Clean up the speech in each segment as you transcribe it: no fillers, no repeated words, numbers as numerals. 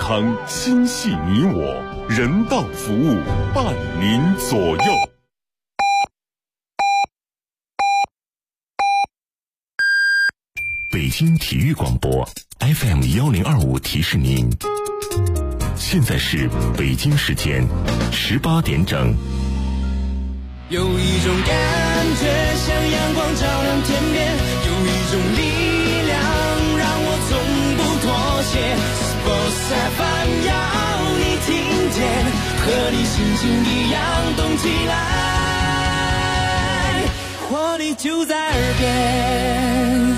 康心系你我，人道服务伴您左右。北京体育广播 FM1025 提示您，现在是北京时间18点整。 有一种感觉像阳光照亮天边，有一种力量让我从不妥协。Sports FM 要你听见，和你心情一样动起来，活力就在耳边。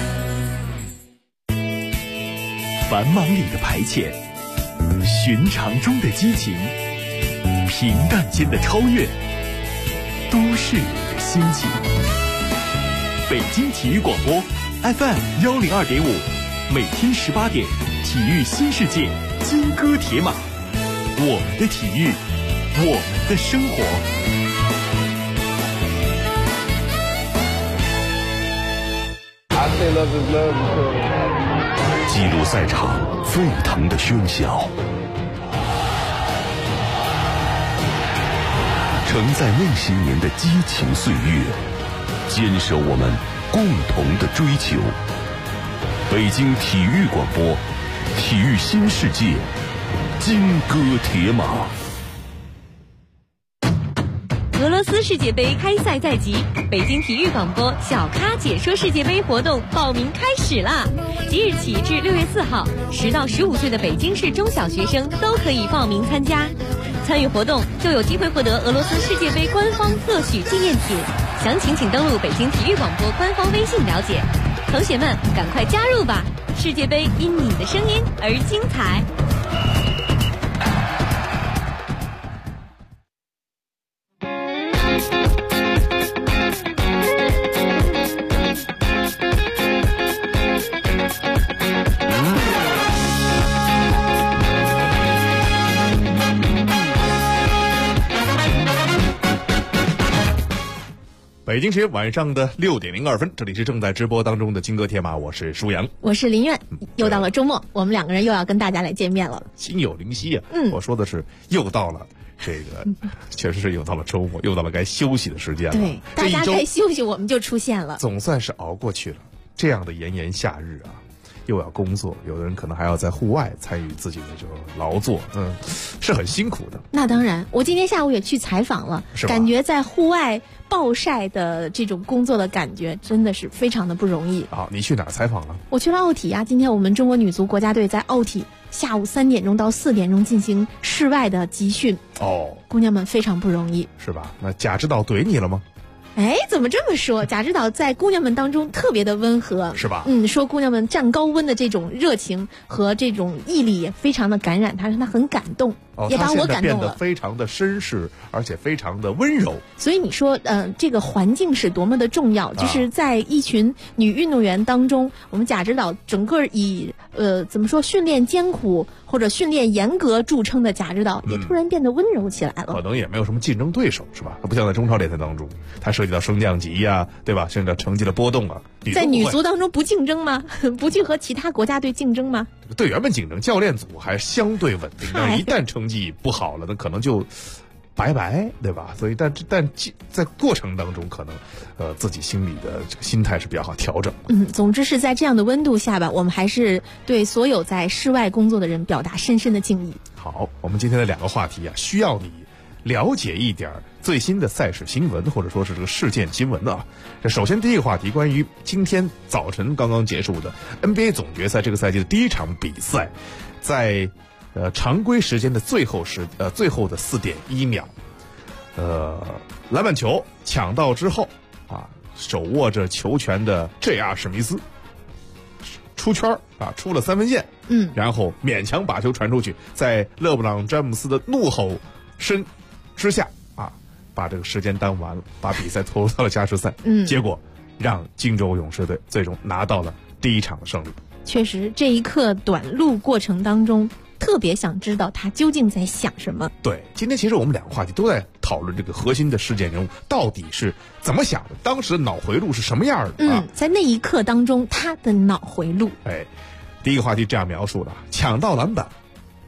繁忙里的排遣，寻常中的激情，平淡间的超越，都市里的心情。北京体育广播 FM102.5，每天18点，体育新世界，金戈铁马，我们的体育，我们的生活。 记录赛场沸腾的喧嚣，承载那些年的激情岁月，坚守我们共同的追求。北京体育广播，体育新世界，金戈铁马。 俄罗斯世界杯开赛在即，北京体育广播小咖解说世界杯活动报名开始啦！即日起至6月4号，10到15岁的北京市中小学生都可以报名参加。参与活动就有机会获得俄罗斯世界杯官方特许纪念品，详情请登录北京体育广播官方微信了解。同学们，赶快加入吧！世界杯因你的声音而精彩。 北京时间晚上的6点02分，这里是正在直播当中的金戈铁马，我是舒阳， 我是林苑。又到了周末，我们两个人又要跟大家来见面了， 心有灵犀啊！我说的是又到了这个，确实是又到了周末，又到了该休息的时间了。 对，大家该休息，我们就出现了， 总算是熬过去了。这样的炎炎夏日啊，又要工作，有的人可能还要在户外参与自己的这个劳作，是很辛苦的。 那当然，我今天下午也去采访了，感觉在户外暴晒的这种工作的感觉真的是非常的不容易啊！你去哪儿采访了？ 我去了奥体啊！今天我们中国女足国家队在奥体下午3点钟到4点钟进行室外的集训哦， 姑娘们非常不容易， 是吧？那贾指导怼你了吗？ 哎，怎么这么说？贾指导在姑娘们当中特别的温和， 是吧？ 说姑娘们站高温的这种热情和这种毅力也非常的感染他，让他很感动，也把我感动了。他现在变得非常的绅士，而且非常的温柔。 所以你说，这个环境是多么的重要，就是在一群女运动员当中，我们贾指导整个以怎么说训练艰苦或者训练严格著称的贾指导，也突然变得温柔起来了。 可能也没有什么竞争对手，是吧？他不像在中超联赛当中，他涉及到升降级呀，对吧？甚至成绩的波动啊。 在女足当中不竞争吗？不去和其他国家队竞争吗？ 队员们竞争，教练组还相对稳定。但一旦成绩不好了，那可能就拜拜，对吧？所以但在过程当中，可能自己心里的这个心态是比较好调整。 总之是在这样的温度下吧，我们还是对所有在室外工作的人表达深深的敬意。 好，我们今天的2个话题啊，需要你了解一点最新的赛事新闻，或者说是这个事件新闻啊。这首先第一个话题，关于今天早晨刚刚结束的 NBA 总决赛这个赛季的第一场比赛，在常规时间的最后的4点1秒，篮板球抢到之后啊，手握着球权的 J.R. 史密斯出圈啊，出了3分线，然后勉强把球传出去，在勒布朗詹姆斯的怒吼声之下啊，把这个时间耽误完了，把比赛拖入到了加时赛，结果让金州勇士队最终拿到了第一场的胜利。 确实，这一刻短路过程当中，特别想知道他究竟在想什么。 对，今天其实我们2个话题都在讨论这个核心的事件人物到底是怎么想的，当时的脑回路是什么样的啊？ 在那一刻当中，他的脑回路。 第一个话题这样描述的：抢到篮板，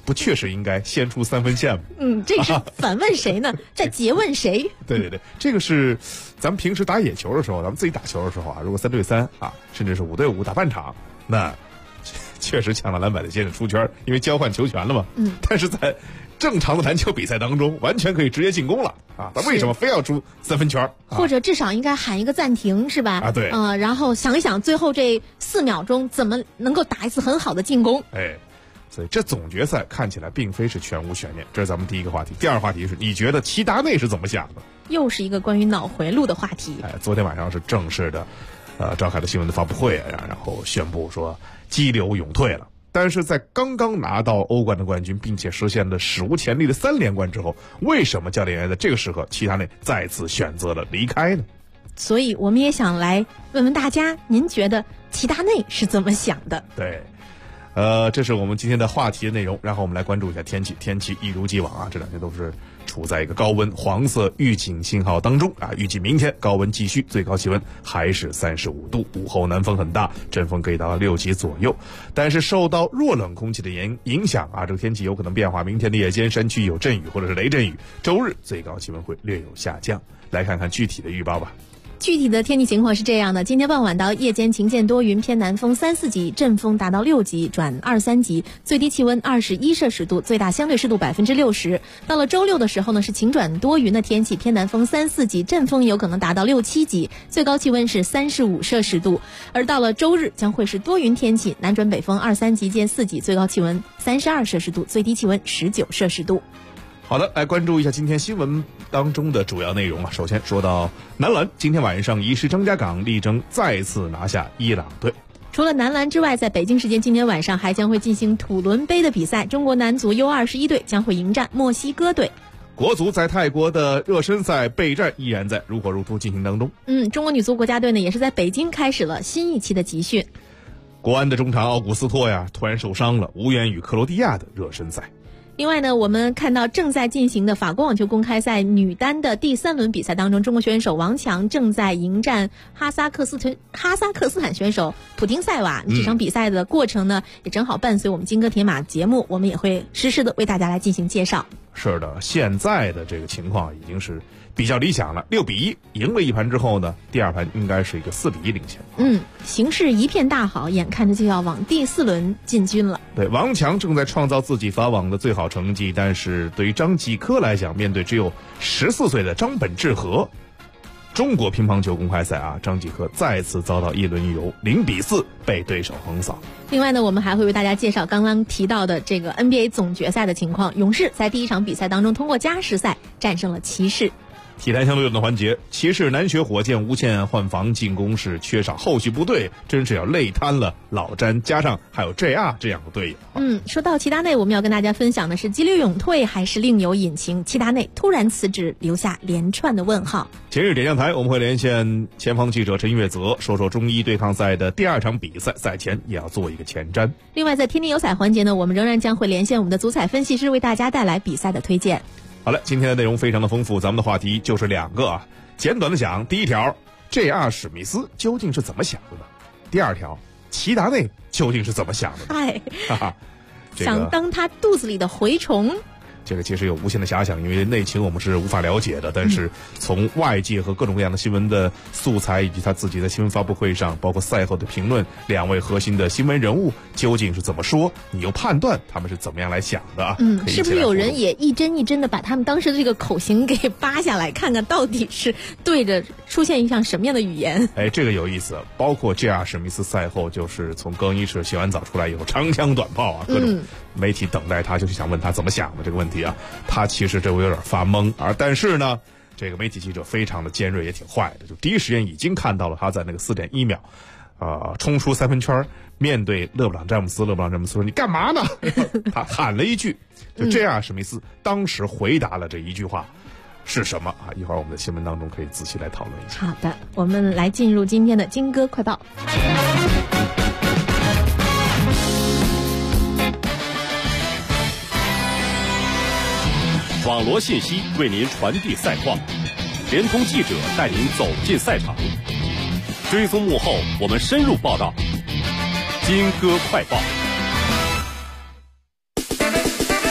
不确实应该先出3分线吗？ 这是反问谁呢？在诘问谁？ 对，这个是咱们平时打野球的时候，咱们自己打球的时候啊，如果3对3啊，甚至是5对5打半场，那确实抢到篮板的先是出圈，因为交换球权了嘛。但是在正常的篮球比赛当中，完全可以直接进攻了啊！他为什么非要出3分圈？ 或者至少应该喊一个暂停，是吧？ 啊，对。 然后想一想，最后这4秒钟怎么能够打一次很好的进攻？ 所以这总决赛看起来并非是全无悬念，这是咱们第一个话题。第二个话题是，你觉得齐达内是怎么想的？ 又是一个关于脑回路的话题。 昨天晚上是正式的，召开了新闻的发布会，然后宣布说激流勇退了。但是在刚刚拿到欧冠的冠军，并且实现了史无前例的3连冠之后，为什么教练员在这个时刻齐达内再次选择了离开呢？ 所以我们也想来问问大家，您觉得齐达内是怎么想的？ 对，这是我们今天的话题的内容。然后我们来关注一下天气，天气一如既往啊，这2天都是处在一个高温黄色预警信号当中啊。预计明天高温继续，最高气温还是35度，午后南风很大，阵风可以达到6级左右。但是受到弱冷空气的影响啊，这个天气有可能变化。明天的夜间山区有阵雨或者是雷阵雨，周日最高气温会略有下降。来看看具体的预报吧。 具体的天气情况是这样的：今天傍晚到夜间晴间多云，偏南风3、4级，阵风达到6级转2、3级，最低气温21摄氏度，最大相对湿度60%。到了周六的时候呢，是晴转多云的天气，偏南风3、4级，阵风有可能达到6、7级，最高气温是35摄氏度。而到了周日将会是多云天气，南转北风2、3级见4级，最高气温32摄氏度，最低气温19摄氏度。 好的，来关注一下今天新闻当中的主要内容啊。首先说到男篮，今天晚上移师张家港，力争再次拿下伊朗队。 除了男篮之外，在北京时间今天晚上还将会进行土伦杯的比赛，中国男足 U21 队将会迎战墨西哥队。 国足在泰国的热身赛备战依然在如火如荼进行当中。 中国女足国家队呢也是在北京开始了新一期的集训。 国安的中场奥古斯托呀突然受伤了，无缘与克罗地亚的热身赛。 另外呢，我们看到正在进行的法国网球公开赛女单的第3轮比赛当中，中国选手王强正在迎战哈萨克斯坦选手普丁塞瓦。这场比赛的过程呢，也正好伴随我们金戈铁马节目，我们也会实时的为大家来进行介绍。 是的，现在的这个情况已经是比较理想了，6比1赢了一盘之后呢，第2盘应该是一个4比1领先。 形势一片大好，眼看着就要往第4轮进军了。 对，王强正在创造自己法网的最好成绩，但是对于张继科来讲，面对只有14岁的张本智和，中国乒乓球公开赛啊，张继科再次遭到一轮游，0比4被对手横扫。 另外呢，我们还会为大家介绍刚刚提到的这个 NBA 总决赛的情况。勇士在第1场比赛当中通过加时赛战胜了骑士。 体坛相对论的环节，骑士南血火箭无限换防，进攻是缺少后续部队，真是要累瘫了老詹，加上还有 JR 这样的队友。 说到齐达内，我们要跟大家分享的是激流勇退还是另有隐情？齐达内突然辞职，留下连串的问号。 今日点将台我们会连线前方记者陈月泽，说说中医对抗赛的第2场比赛，赛前也要做一个前瞻。 另外在天天有彩环节呢，我们仍然将会连线我们的足彩分析师，为大家带来比赛的推荐。 好了，今天的内容非常的丰富，咱们的话题就是2个啊。简短的讲，第1条 ，JR 史密斯究竟是怎么想的呢？第2条，齐达内究竟是怎么想的呢？ 想当他肚子里的蛔虫。 这个其实有无限的遐想，因为内情我们是无法了解的。但是从外界和各种各样的新闻的素材，以及他自己在新闻发布会上，包括赛后的评论，2位核心的新闻人物究竟是怎么说？你又判断他们是怎么样来想的啊？ 是不是有人也一针一针的把他们当时的这个口型给扒下来，看看到底是对着出现一项什么样的语言？ 这个有意思。包括 JR 史密斯赛后就是从更衣室洗完澡出来以后，长枪短炮啊，各种媒体等待他，就是想问他怎么想的这个问题啊。他其实这会有点发懵，但是呢，这个媒体记者非常的尖锐，也挺坏的，就第一时间已经看到了他在那个4.1秒，冲出3分圈，面对勒布朗詹姆斯说：“你干嘛呢？”他喊了一句，就这样，史密斯当时回答了这一句话是什么啊？一会儿我们的新闻当中可以仔细来讨论一下。 好的，我们来进入今天的金歌快报。 网罗信息为您传递赛况，联通记者带您走进赛场，追踪幕后，我们深入报道。金歌快报。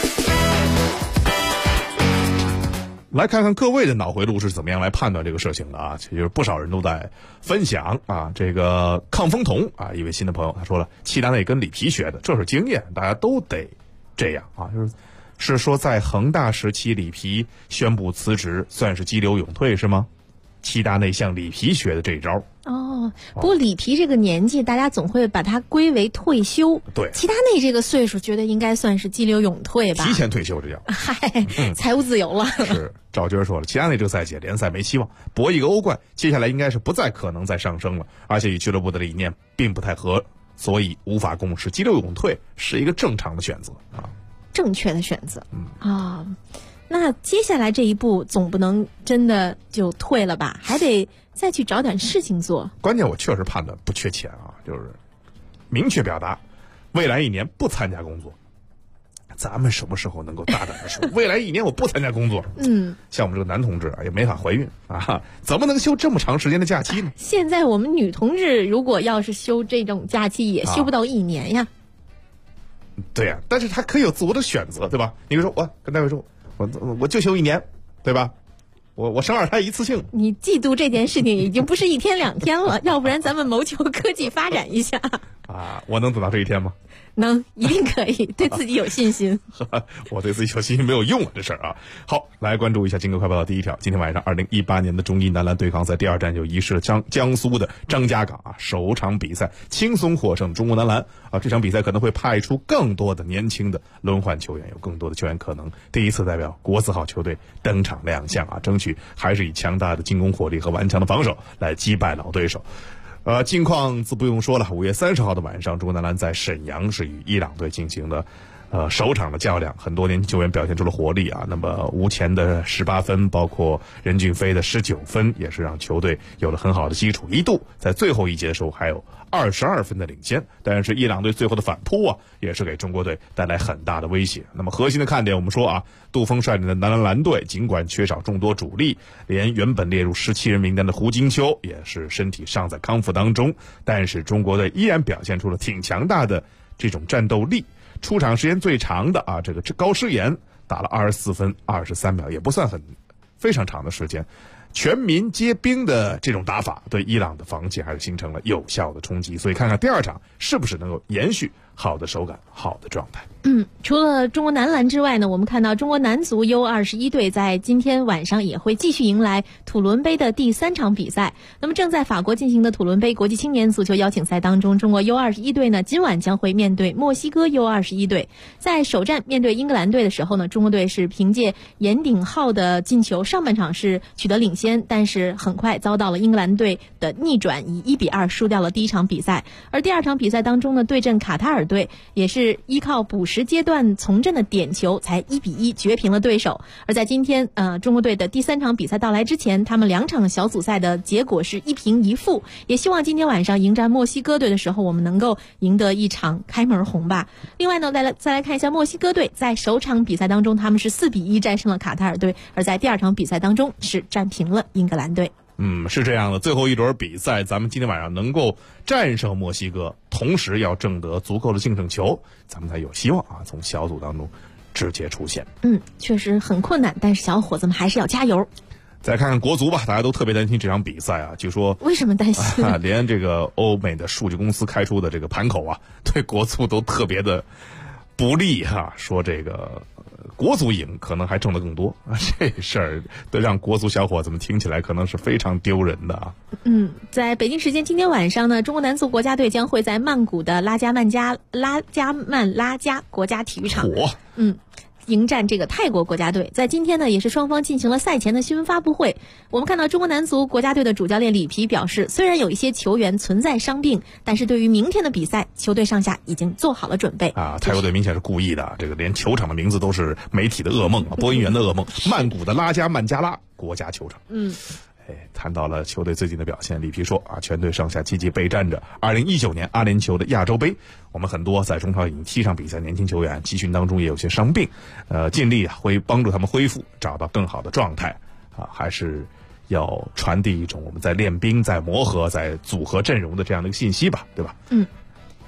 来看看各位的脑回路是怎么样来判断这个事情的啊？其实不少人都在分享啊，这个抗风童啊，一位新的朋友他说了，齐达内跟里皮学的，这是经验，大家都得这样啊，是说在恒大时期里皮宣布辞职，算是激流勇退是吗？齐达内向里皮学的这一招。 哦，不过里皮这个年纪，大家总会把它归为退休。 对， 齐达内这个岁数，觉得应该算是激流勇退吧？ 提前退休这叫。 嗨，财务自由了。 是，赵军说了，齐达内这个赛季联赛没希望，博一个欧冠，接下来应该是不再可能再上升了，而且与俱乐部的理念并不太合，所以无法共识。激流勇退是一个正常的选择啊， 正确的选择。那接下来这一步总不能真的就退了吧？还得再去找点事情做。 关键我确实判断不缺钱啊，就是明确表达，未来1年不参加工作。咱们什么时候能够大胆的说，未来1年我不参加工作？像我们这个男同志啊，也没法怀孕啊，怎么能休这么长时间的假期呢？ 现在我们女同志如果要是休这种假期，也休不到1年呀。 对呀，但是他可以有自我的选择，对吧？你比如说，我跟单位说，我就休1年，对吧？我生2胎一次性。 你嫉妒这件事情已经不是1天2天了，要不然咱们谋求科技发展一下。 啊，我能等到这一天吗？ 能，一定可以，对自己有信心。 我对自己有信心没有用啊，这事儿啊。好，来关注一下今日快报的第一条。今天晚上2018年的中医男篮对抗赛第2战就移师了江苏的张家港啊，首场比赛轻松获胜中国男篮啊。这场比赛可能会派出更多的年轻的轮换球员，有更多的球员可能第一次代表国字号球队登场亮相啊，争取还是以强大的进攻火力和顽强的防守来击败老对手。近况自不用说了，5月30号的晚上，中国男篮在沈阳是与伊朗队进行了首场的较量，很多年轻球员表现出了活力啊。那么吴前的18分，包括任骏飞的19分，也是让球队有了很好的基础，一度在最后一节的时候还有22分的领先。但是伊朗队最后的反扑啊，也是给中国队带来很大的威胁。那么核心的看点，我们说啊，杜锋率领的男篮队尽管缺少众多主力，连原本列入17人名单的胡金秋也是身体尚在康复当中，但是中国队依然表现出了挺强大的这种战斗力。出场时间最长的啊，这个高诗岩打了24分23秒，也不算非常长的时间。全民皆兵的这种打法，对伊朗的防线还是形成了有效的冲击。所以看看第2场是不是能够延续好的手感、好的状态。 除了中国男篮之外呢，我们看到中国男足 U21 队在今天晚上也会继续迎来土伦杯的第3场比赛。那么正在法国进行的土伦杯国际青年足球邀请赛当中，中国 U21 队呢今晚将会面对墨西哥 U21 队。在首战面对英格兰队的时候呢，中国队是凭借严鼎皓的进球，上半场是取得领先，但是很快遭到了英格兰队的逆转，以1-2输掉了第1场比赛。而第2场比赛当中呢，对阵卡塔尔队也是依靠补时阶段从阵的点球才1-1绝平了对手。而在今天中国队的第3场比赛到来之前，他们2场小组赛的结果是1平1负，也希望今天晚上迎战墨西哥队的时候，我们能够赢得一场开门红吧。另外呢，再来看一下墨西哥队在首场比赛当中，他们是4-1战胜了卡塔尔队，而在第2场比赛当中是战平了英格兰队。 是这样的，最后一轮比赛，咱们今天晚上能够战胜墨西哥，同时要挣得足够的净胜球，咱们才有希望啊，从小组当中直接出线。 确实很困难，但是小伙子们还是要加油。 再看看国足吧，大家都特别担心这场比赛啊，据说为什么担心？ 连这个欧美的数据公司开出的这个盘口啊，对国足都特别的不利哈，说这个国足赢可能还挣得更多啊，这事儿都让国足小伙子们听起来可能是非常丢人的啊。 在北京时间今天晚上呢，中国男足国家队将会在曼谷的拉加曼拉加国家体育场迎战这个泰国国家队。在今天呢，也是双方进行了赛前的新闻发布会。我们看到中国男足国家队的主教练里皮表示，虽然有一些球员存在伤病，但是对于明天的比赛，球队上下已经做好了准备啊。泰国队明显是故意的，这个连球场的名字都是媒体的噩梦啊，播音员的噩梦。曼谷的拉加曼加拉国家球场。谈到了球队最近的表现，里皮说啊，全队上下积极备战着2019年阿联酋的亚洲杯。我们很多在中超已经踢上比赛年轻球员集训当中也有些伤病，尽力会帮助他们恢复，找到更好的状态啊，还是要传递一种我们在练兵、在磨合、在组合阵容的这样的一个信息吧，对吧？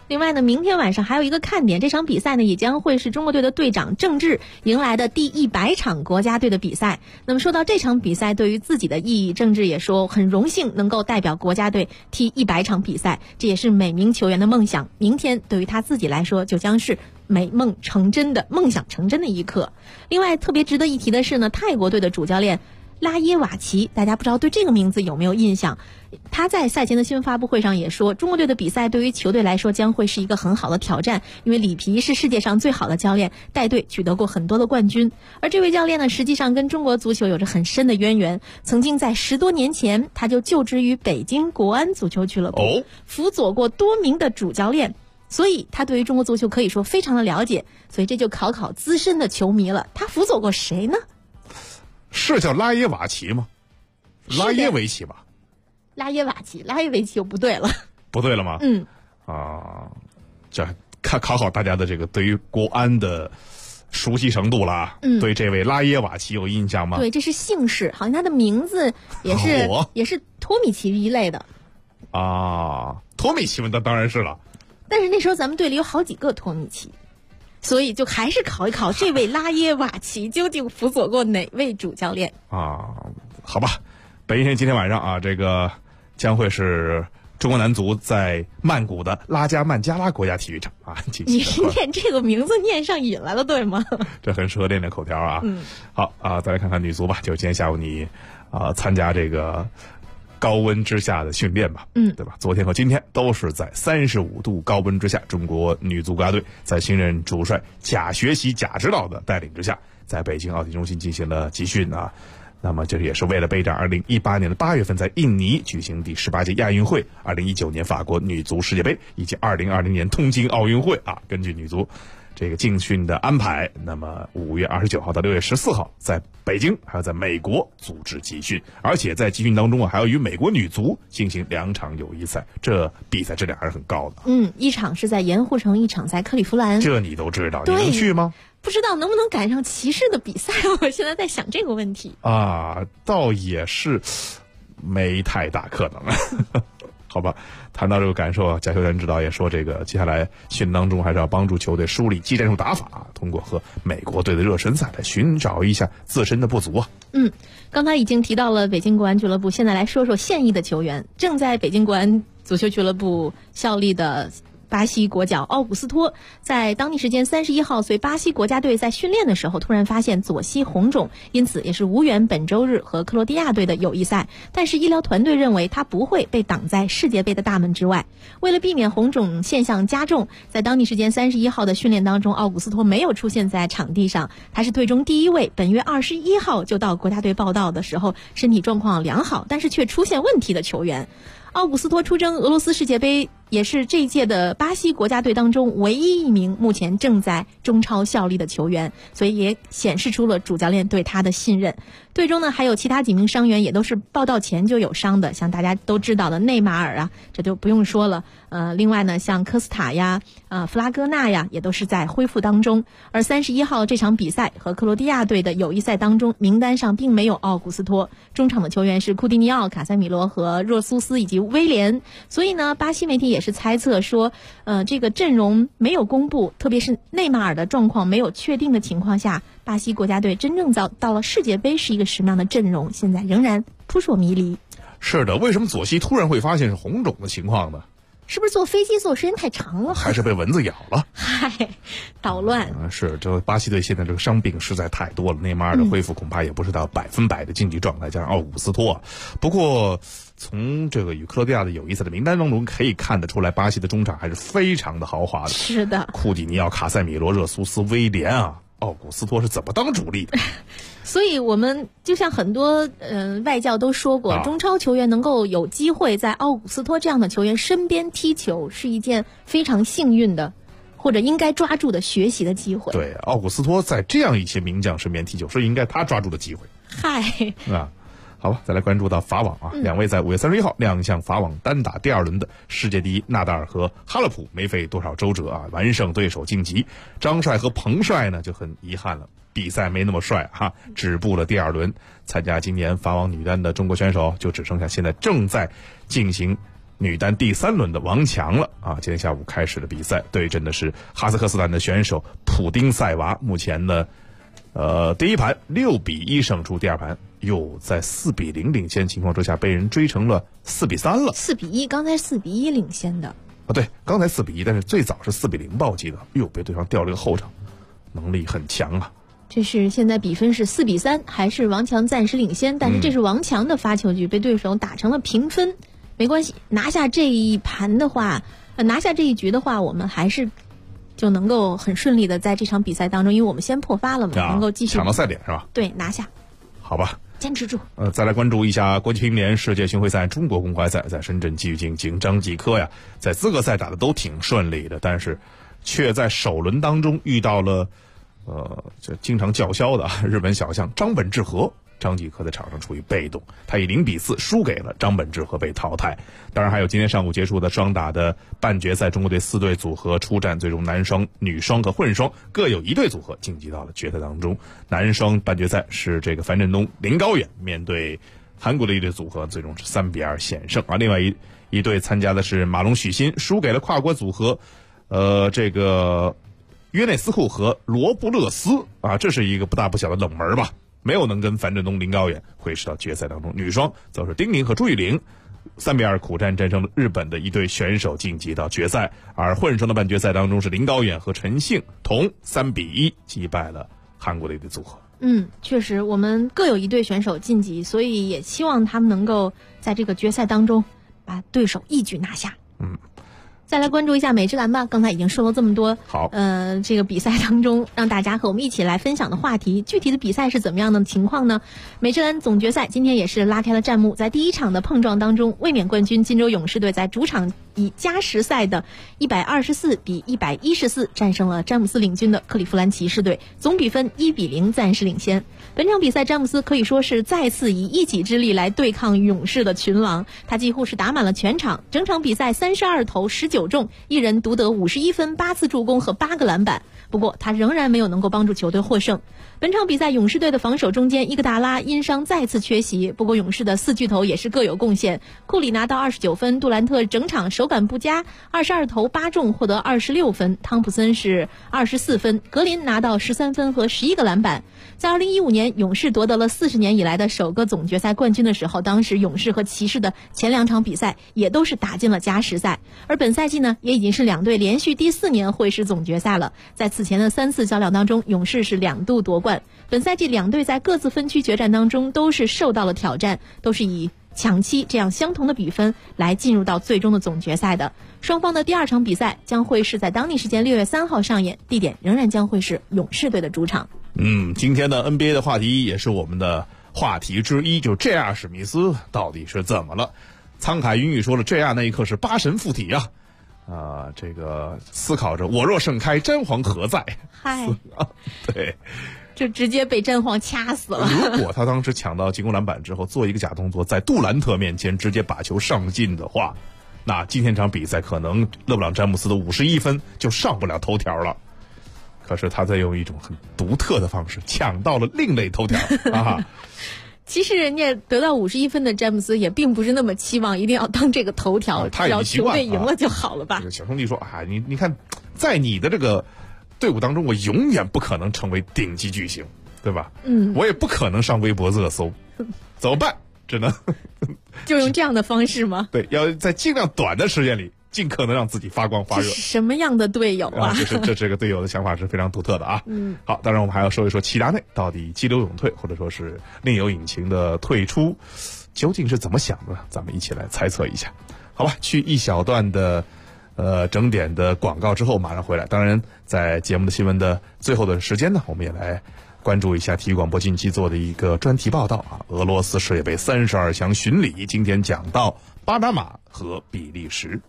另外呢，明天晚上还有一个看点，这场比赛呢也将会是中国队的队长郑智迎来的第100场国家队的比赛。那么说到这场比赛对于自己的意义，郑智也说很荣幸能够代表国家队踢100场比赛，这也是每名球员的梦想。明天对于他自己来说就将是美梦成真的梦想成真的一刻。另外特别值得一提的是呢，泰国队的主教练拉耶瓦奇，大家不知道对这个名字有没有印象？他在赛前的新闻发布会上也说，中国队的比赛对于球队来说将会是一个很好的挑战，因为里皮是世界上最好的教练，带队取得过很多的冠军。而这位教练呢，实际上跟中国足球有着很深的渊源，曾经在10多年前他就就职于北京国安足球俱乐部，辅佐过多名的主教练，所以他对于中国足球可以说非常的了解。所以这就考资深的球迷了，他辅佐过谁呢？ 是叫拉耶瓦奇吗？拉耶维奇吧？ 拉耶瓦奇，拉耶维奇又不对了。 不对了吗？这考大家的这个对于国安的熟悉程度了。对这位拉耶瓦奇有印象吗？ 对，这是姓氏，好像他的名字也是托米奇一类的。 托米奇当然是了。 但是那时候咱们队里有好几个托米奇，所以就还是考一考这位拉耶瓦奇究竟辅佐过哪位主教练好吧，北京今天晚上这个将会是中国男足在曼谷的拉加曼加拉国家体育场你是念这个名字念上瘾来了对吗？ 这很适合练口条好再来看看女足吧，就今天下午你参加这个高温之下的训练吧，对吧？昨天和今天都是在35度高温之下，中国女足国家队在新任主帅贾学习贾指导的带领之下，在北京奥体中心进行了集训那么这也是为了备战2018年的8月份在印尼举行第18届亚运会、2019年法国女足世界杯以及2020年东京奥运会根据女足这个竞训的安排，那么5月29号到6月14号在北京还有在美国组织集训，而且在集训当中还要与美国女足进行2场友谊赛，这比赛质量还是很高的。 一场是在盐湖城，一场在克利夫兰。 这你都知道，你能去吗？ 不知道能不能赶上骑士的比赛，我现在在想这个问题倒也是没太大可能好吧，谈到这个感受贾秀全指导也说，这个接下来训当中还是要帮助球队梳理技战术打法，通过和美国队的热身赛来寻找一下自身的不足刚才已经提到了北京国安俱乐部，现在来说说现役的球员。正在北京国安足球俱乐部效力的巴西国脚奥古斯托，在当地时间31号随巴西国家队在训练的时候，突然发现左膝红肿，因此也是无缘本周日和克罗地亚队的友谊赛。但是医疗团队认为他不会被挡在世界杯的大门之外。为了避免红肿现象加重，在当地时间31号的训练当中，奥古斯托没有出现在场地上。他是队中第一位本月21号就到国家队报到的时候身体状况良好，但是却出现问题的球员。奥古斯托出征俄罗斯世界杯，也是这一届的巴西国家队当中唯一一名目前正在中超效力的球员，所以也显示出了主教练对他的信任。队中呢还有其他几名伤员也都是报道前就有伤的，像大家都知道的内马尔这就不用说了。另外呢像科斯塔呀、弗拉戈纳呀也都是在恢复当中。而31号这场比赛和克罗地亚队的友谊赛当中，名单上并没有奥古斯托，中场的球员是库蒂尼奥、卡塞米罗和若苏斯以及威廉。所以呢巴西媒体也是猜测说这个阵容没有公布，特别是内马尔的状况没有确定的情况下，巴西国家队真正到了世界杯是一个什么样的阵容，现在仍然扑朔迷离。 是的，为什么左膝突然会发现是红肿的情况呢？ 是不是坐飞机坐时间太长了？ 还是被蚊子咬了？ 捣乱。 是，这巴西队现在这个伤病实在太多了，内马尔的恢复恐怕也不是到100%的竞技状态，加上奥古斯托不过从这个与克罗地亚的友谊赛的名单当中可以看得出来，巴西的中场还是非常的豪华的。 是的， 库蒂尼奥、卡塞米罗、热苏斯、威廉奥古斯托是怎么当主力的？ 所以我们就像很多外教都说过，中超球员能够有机会在奥古斯托这样的球员身边踢球，是一件非常幸运的，或者应该抓住的学习的机会。 对，奥古斯托在这样一些名将身边踢球，是应该他抓住的机会。好吧，再来关注到法网两位在5月31号亮相法网单打第2轮的世界第一纳达尔和哈勒普没费多少周折完胜对手晋级。张帅和彭帅呢就很遗憾了，比赛没那么帅止步了第2轮。参加今年法网女单的中国选手就只剩下现在正在进行女单第3轮的王强了啊！今天下午开始的比赛，对阵的是哈萨克斯坦的选手普丁塞娃。目前呢，第一盘6-1胜出，第二盘又在4-0领先情况之下被人追成了4-3了。 4-1，刚才4-1领先的。 对，刚才4-1，但是最早是4-0吧，我记得。被对方掉了个后场，能力很强啊。 这是现在比分是4-3，还是王强暂时领先，但是这是王强的发球局被对手打成了平分。没关系，拿下这一盘的话，拿下这一局的话，我们还是就能够很顺利的在这场比赛当中，因为我们先破发了嘛，能够继续抢到赛点是吧？ 对，拿下。 好吧， 坚持住。 再来关注一下国际乒联世界巡回赛中国公开赛，在深圳继续进行。张继科呀，在资格赛打的都挺顺利的，但是却在首轮当中遇到了这经常叫嚣的日本小将张本智和。张继科在场上处于被动，他以0-4输给了张本智和，被淘汰。当然还有今天上午结束的双打的半决赛，中国队4队组合出战，最终男双、女双和混双各有1队组合晋级到了决赛当中。男双半决赛是这个樊振东、林高远面对韩国的1队组合，最终是3-2险胜。另外一队参加的是马龙、许昕，输给了跨国组合这个约内斯库和罗布勒斯这是一个不大不小的冷门吧，没有能跟樊振东、林高远会师到决赛当中。女双则是丁宁和朱雨玲3-2苦战战胜了日本的1队选手晋级到决赛，而混双的半决赛当中是林高远和陈幸同3-1击败了韩国的1队组合。 确实我们各有1队选手晋级，所以也希望他们能够在这个决赛当中把对手一举拿下。再来关注一下美职篮吧，刚才已经说了这么多， 好， 这个比赛当中让大家和我们一起来分享的话题，具体的比赛是怎么样的情况呢？美职篮总决赛今天也是拉开了战幕，在第一场的碰撞当中，卫冕冠军金州勇士队在主场以加时赛的124-114战胜了詹姆斯领军的克利夫兰骑士队，总比分1-0暂时领先。本场比赛詹姆斯可以说是再次以一己之力来对抗勇士的群狼，他几乎是打满了全场，整场比赛32投19中，一人独得51分、8次助攻和8个篮板。不过他仍然没有能够帮助球队获胜。本场比赛勇士队的防守中间伊戈达拉因伤再次缺席，不过勇士的4巨头也是各有贡献。库里拿到29分，杜兰特整场手感不佳，22投8中获得26分，汤普森是24分，格林拿到13分和11个篮板。在2015年勇士夺得了40年以来的首个总决赛冠军的时候，当时勇士和骑士的前2场比赛也都是打进了加时赛，而本赛季呢也已经是2队连续第4年会师总决赛了。在此前的3次较量当中，勇士是2度夺冠。本赛季2队在各自分区决战当中都是受到了挑战，都是以抢七这样相同的比分来进入到最终的总决赛的。双方的第2场比赛将会是在当地时间6月3号上演，地点仍然将会是勇士队的主场。 今天的 NBA 的话题也是我们的话题之一，就 JR 史密斯到底是怎么了？沧海云雨说了 JR 那一刻是8神附体啊，这个思考着我若盛开，詹皇何在？ 嗨， 对， 就直接被詹皇掐死了。 如果他当时抢到进攻篮板之后，做一个假动作，在杜兰特面前直接把球上进的话，那今天场比赛可能勒布朗詹姆斯的51分就上不了头条了。可是他在用一种很独特的方式抢到了另类头条其实人家得到51分的詹姆斯也并不是那么期望一定要当这个头条，只要球队赢了就好了吧。 小兄弟说你看，在你的这个队伍当中，我永远不可能成为顶级巨星，对吧？我也不可能上微博热搜，怎么办？只能就用这样的方式吗？ 对，要在尽量短的时间里尽可能让自己发光发热。 什么样的队友啊？ 这个队友的想法是非常独特的啊。好，当然我们还要说一说齐达内到底激流勇退，或者说是另有隐情的退出，究竟是怎么想的？咱们一起来猜测一下，好吧？去一小段的整点的广告之后，马上回来。当然，在节目的新闻的最后的时间呢，我们也来关注一下体育广播近期做的一个专题报道俄罗斯世界杯32强巡礼，今天讲到巴拿马和比利时。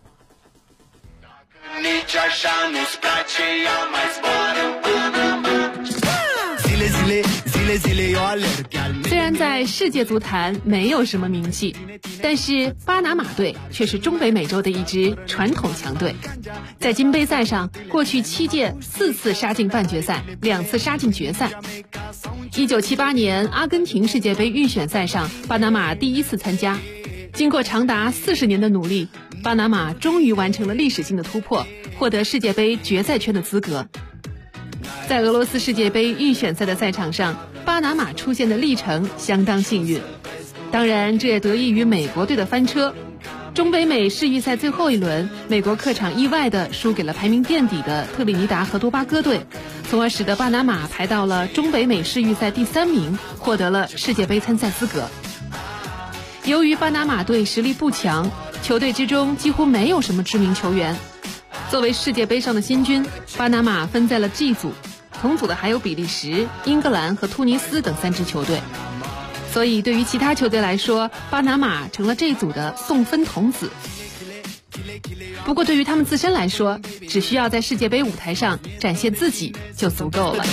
虽然在世界足坛没有什么名气，但是巴拿马队却是中北美洲的一支传统强队。在金杯赛上，过去7届4次杀进半决赛，2次杀进决赛。1978年阿根廷世界杯预选赛上，巴拿马第1次参加。 经过长达40年的努力，巴拿马终于完成了历史性的突破，获得世界杯决赛圈的资格。在俄罗斯世界杯预选赛的赛场上，巴拿马出现的历程相当幸运，当然这也得益于美国队的翻车。中北美世预赛最后一轮，美国客场意外地输给了排名垫底的特立尼达和多巴哥队，从而使得巴拿马排到了中北美世预赛第3名，获得了世界杯参赛资格。由于巴拿马队实力不强，球队之中几乎没有什么知名球员。作为世界杯上的新军，巴拿马分在了 G 组，同组的还有比利时、英格兰和突尼斯等3支球队。所以对于其他球队来说，巴拿马成了这组的送分童子。不过对于他们自身来说，只需要在世界杯舞台上展现自己就足够了。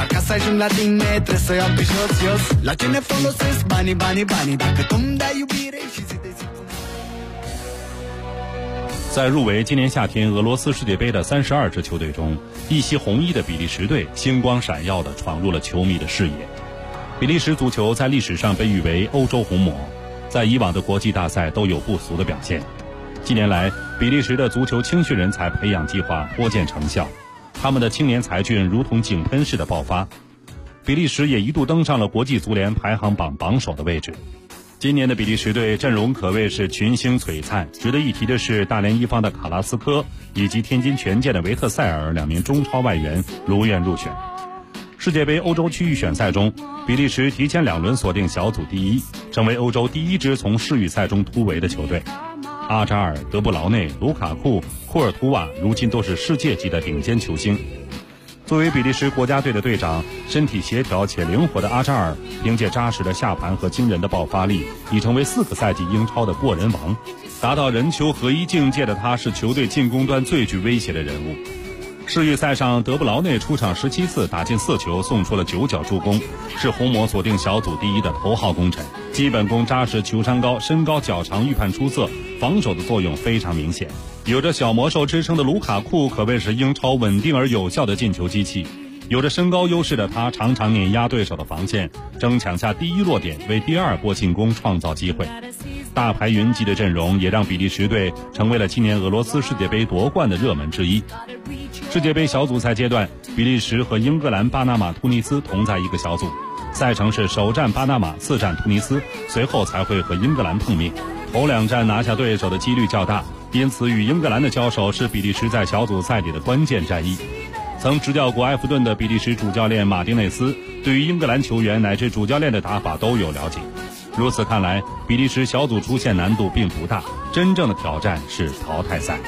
在入围今年夏天俄罗斯世界杯的32支球队中，一袭红衣的比利时队星光闪耀地闯入了球迷的视野。比利时足球在历史上被誉为欧洲红魔，在以往的国际大赛都有不俗的表现。近年来，比利时的足球青训人才培养计划颇见成效，他们的青年才俊如同井喷式的爆发。比利时也一度登上了国际足联排行榜榜首的位置。今年的比利时队阵容可谓是群星璀璨，值得一提的是大连一方的卡拉斯科以及天津权健的维特塞尔2名中超外援如愿入选。世界杯欧洲区预选赛中，比利时提前2轮锁定小组第1，成为欧洲第1支从世预赛中突围的球队。阿扎尔、德布劳内、卢卡库、库尔图瓦如今都是世界级的顶尖球星。作为比利时国家队的队长，身体协调且灵活的阿扎尔，凭借扎实的下盘和惊人的爆发力，已成为4个赛季英超的过人王。达到人球合一境界的他，是球队进攻端最具威胁的人物。世预赛上，德布劳内出场17次，打进4球，送出了9脚助攻，是红魔锁定小组第1的头号功臣。基本功扎实，球商高，身高脚长，预判出色，防守的作用非常明显。有着小魔兽之称的卢卡库可谓是英超稳定而有效的进球机器。有着身高优势的他，常常碾压对手的防线，争抢下第1落点，为第2波进攻创造机会。大牌云集的阵容也让比利时队成为了今年俄罗斯世界杯夺冠的热门之一。世界杯小组赛阶段，比利时和英格兰、巴拿马、突尼斯同在一个小组，赛程是首战巴拿马，次战突尼斯，随后才会和英格兰碰面。头2战拿下对手的几率较大，因此与英格兰的交手是比利时在小组赛里的关键战役。曾执教过埃弗顿的比利时主教练马丁内斯对于英格兰球员乃至主教练的打法都有了解。如此看来，比利时小组出线难度并不大，真正的挑战是淘汰赛。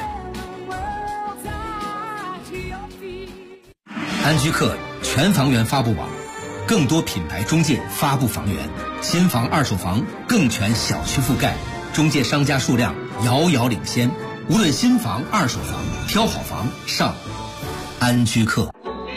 安居客全房源发布网，更多品牌中介发布房源，新房二手房更全小区覆盖，中介商家数量遥遥领先。无论新房二手房，挑好房上安居客。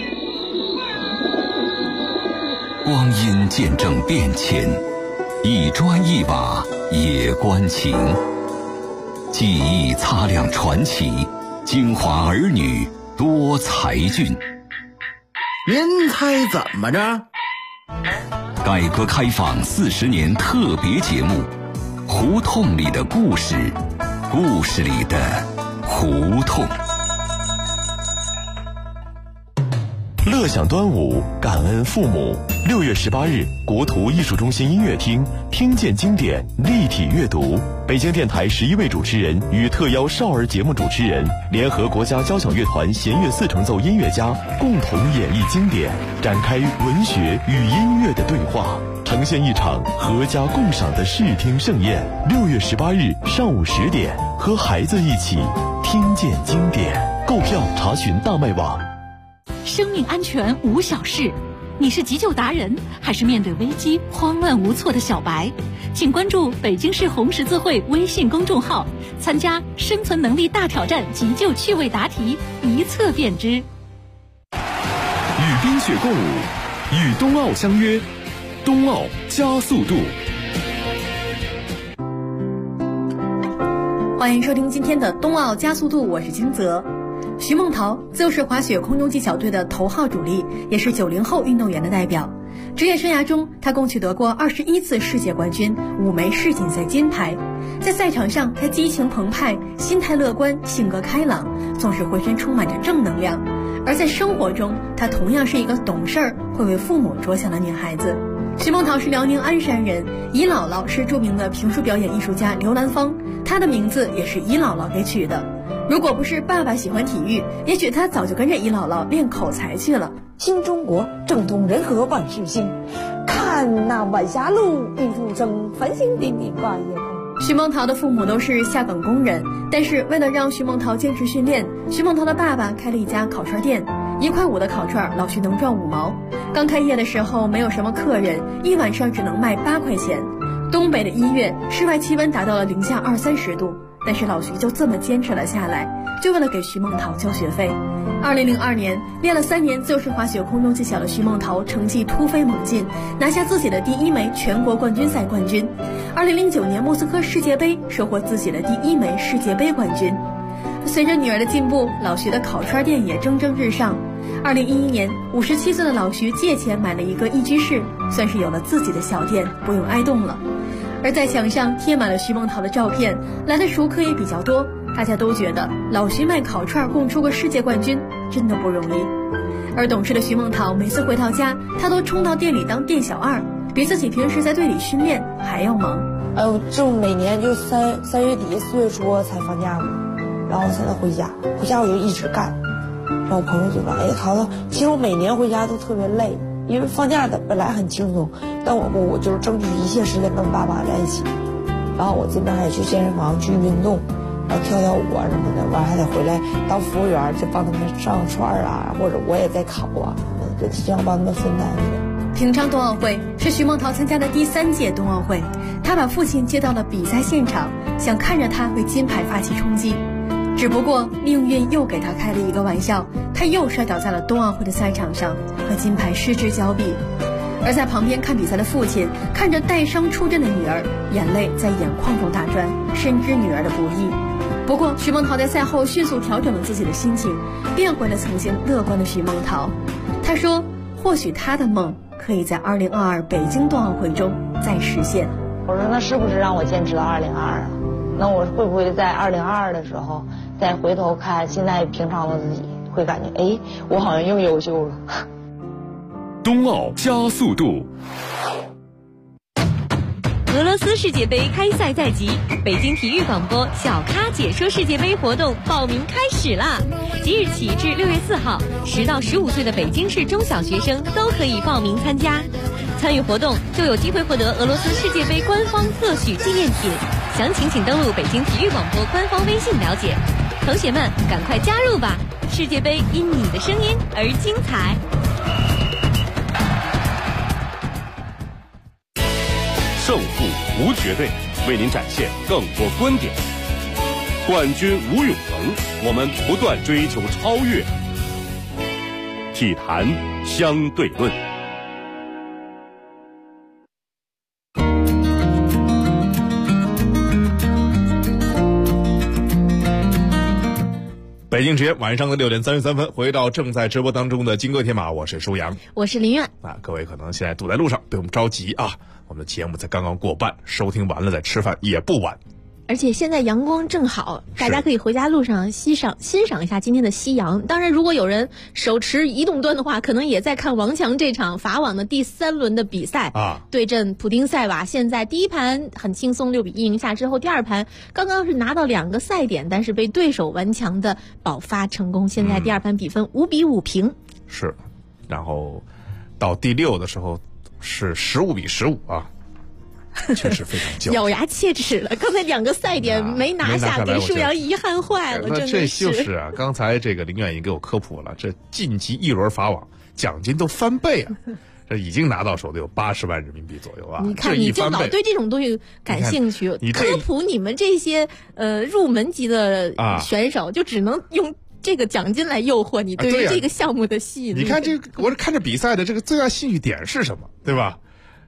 光阴见证变迁，一砖一瓦也关情。记忆擦亮传奇，精华儿女多才俊。 您猜怎么着？ 改革开放40年特别节目，胡同里的故事，故事里的胡同。乐享端午，感恩父母。6月18日，国图艺术中心音乐厅，听见经典，立体阅读。北京电台11位主持人与特邀少儿节目主持人，联合国家交响乐团弦乐4重奏音乐家，共同演绎经典，展开文学与音乐的对话，呈现一场合家共赏的视听盛宴。6月18日上午10点，和孩子一起听见经典。购票查询大麦网。 生命安全无小事，你是急救达人，还是面对危机慌乱无措的小白？请关注北京市红十字会微信公众号，参加生存能力大挑战急救趣味答题，一测便知。 与冰雪共舞，与冬奥相约，冬奥加速度。 欢迎收听今天的冬奥加速度，我是金泽。 徐梦桃自由式滑雪空中技巧队的头号主力，也是90后运动员的代表。职业生涯中，他共取得过21次世界冠军，5枚世锦赛金牌。在赛场上，他激情澎湃，心态乐观，性格开朗，总是浑身充满着正能量。而在生活中，她同样是一个懂事儿、会为父母着想的女孩子。徐梦桃是辽宁鞍山人，姨姥姥是著名的评书表演艺术家刘兰芳，她的名字也是姨姥姥给取的。如果不是爸爸喜欢体育，也许她早就跟着姨姥姥练口才去了。 新中国政通人和万事兴，看那晚霞路，玉兔生，繁星点点万叶空。 徐梦桃的父母都是下岗工人，但是为了让徐梦桃坚持训练，徐梦桃的爸爸开了一家烤串店，1块5的烤串，老徐能赚5毛。刚开业的时候没有什么客人，一晚上只能卖8块钱。东北的1月，室外气温达到了零下20-30度，但是老徐就这么坚持了下来，就为了给徐梦桃交学费。2002年，练了3年自由式滑雪空中技巧的徐梦桃成绩突飞猛进，拿下自己的第1枚全国冠军赛冠军。2009年莫斯科世界杯，收获自己的第1枚世界杯冠军。随着女儿的进步，老徐的烤串店也蒸蒸日上。2011年，57岁的老徐借钱买了一个1居室，算是有了自己的小店，不用挨冻了。而在墙上贴满了徐梦桃的照片，来的熟客也比较多，大家都觉得老徐卖烤串供出个世界冠军真的不容易。而懂事的徐梦桃每次回到家，她都冲到店里当店小二，比自己平时在队里训练还要忙。 就每年就3月底4月初才放假嘛，然后才能回家，回家我就一直干。然后我朋友就说：“哎，桃子，其实我每年回家都特别累，因为放假的本来很轻松，但我就是争取一切时间跟爸妈在一起。然后我这边还去健身房去运动，然后跳跳舞啊什么的，完还得回来当服务员，就帮他们上串啊，或者我也在烤啊，就这样帮他们分担。” 平昌冬奥会是徐梦桃参加的第3届冬奥会，她把父亲接到了比赛现场，想看着他为金牌发起冲击。只不过命运又给他开了一个玩笑，他又摔倒在了冬奥会的赛场上，和金牌失之交臂。而在旁边看比赛的父亲看着带伤出阵的女儿，眼泪在眼眶中打转，深知女儿的不易。不过徐梦桃在赛后迅速调整了自己的心情，变回了曾经乐观的徐梦桃。她说或许她的梦可以在2022北京冬奥会中再实现。 我说那是不是让我坚持到2022啊？那我会不会在2022的时候再回头看现在平常的自己，会感觉哎，我好像又优秀了。 冬奥加速度。 俄罗斯世界杯开赛在即，北京体育广播小咖解说世界杯活动报名开始啦！即日起至6月4号，10到15岁的北京市中小学生都可以报名参加。参与活动就有机会获得俄罗斯世界杯官方特许纪念品，详情请登录北京体育广播官方微信了解。同学们，赶快加入吧！世界杯因你的声音而精彩。 胜负无绝对，为您展现更多观点。冠军无永恒，我们不断追求超越。体坛相对论。 北京时间晚上的6点33分，回到正在直播当中的金戈铁马，我是舒阳， 我是林苑。 各位可能现在堵在路上，不用着急啊，我们的节目才刚刚过半，收听完了再吃饭也不晚。 而且现在阳光正好，大家可以回家路上欣赏一下今天的夕阳。当然，如果有人手持移动端的话，可能也在看王强这场法网的第3轮的比赛啊，对阵普丁塞瓦。现在第一盘很轻松6-1赢下之后，第2盘刚刚是拿到2个赛点，但是被对手顽强的保发成功。现在第2盘比分5-5平。 是，然后到第6的时候是15-15啊。确实非常咬牙切齿了，刚才2个赛点没拿下，给舒阳遗憾坏了，真的是。 这就是啊，刚才这个林苑也给我科普了，这晋级1轮法网奖金都翻倍啊，这已经拿到手的有80万人民币左右啊。 你看，你就老对这种东西感兴趣，科普你们这些入门级的选手，就只能用这个奖金来诱惑你对于这个项目的吸引力。 你看这个，我是看着比赛的这个最大兴趣点是什么，对吧？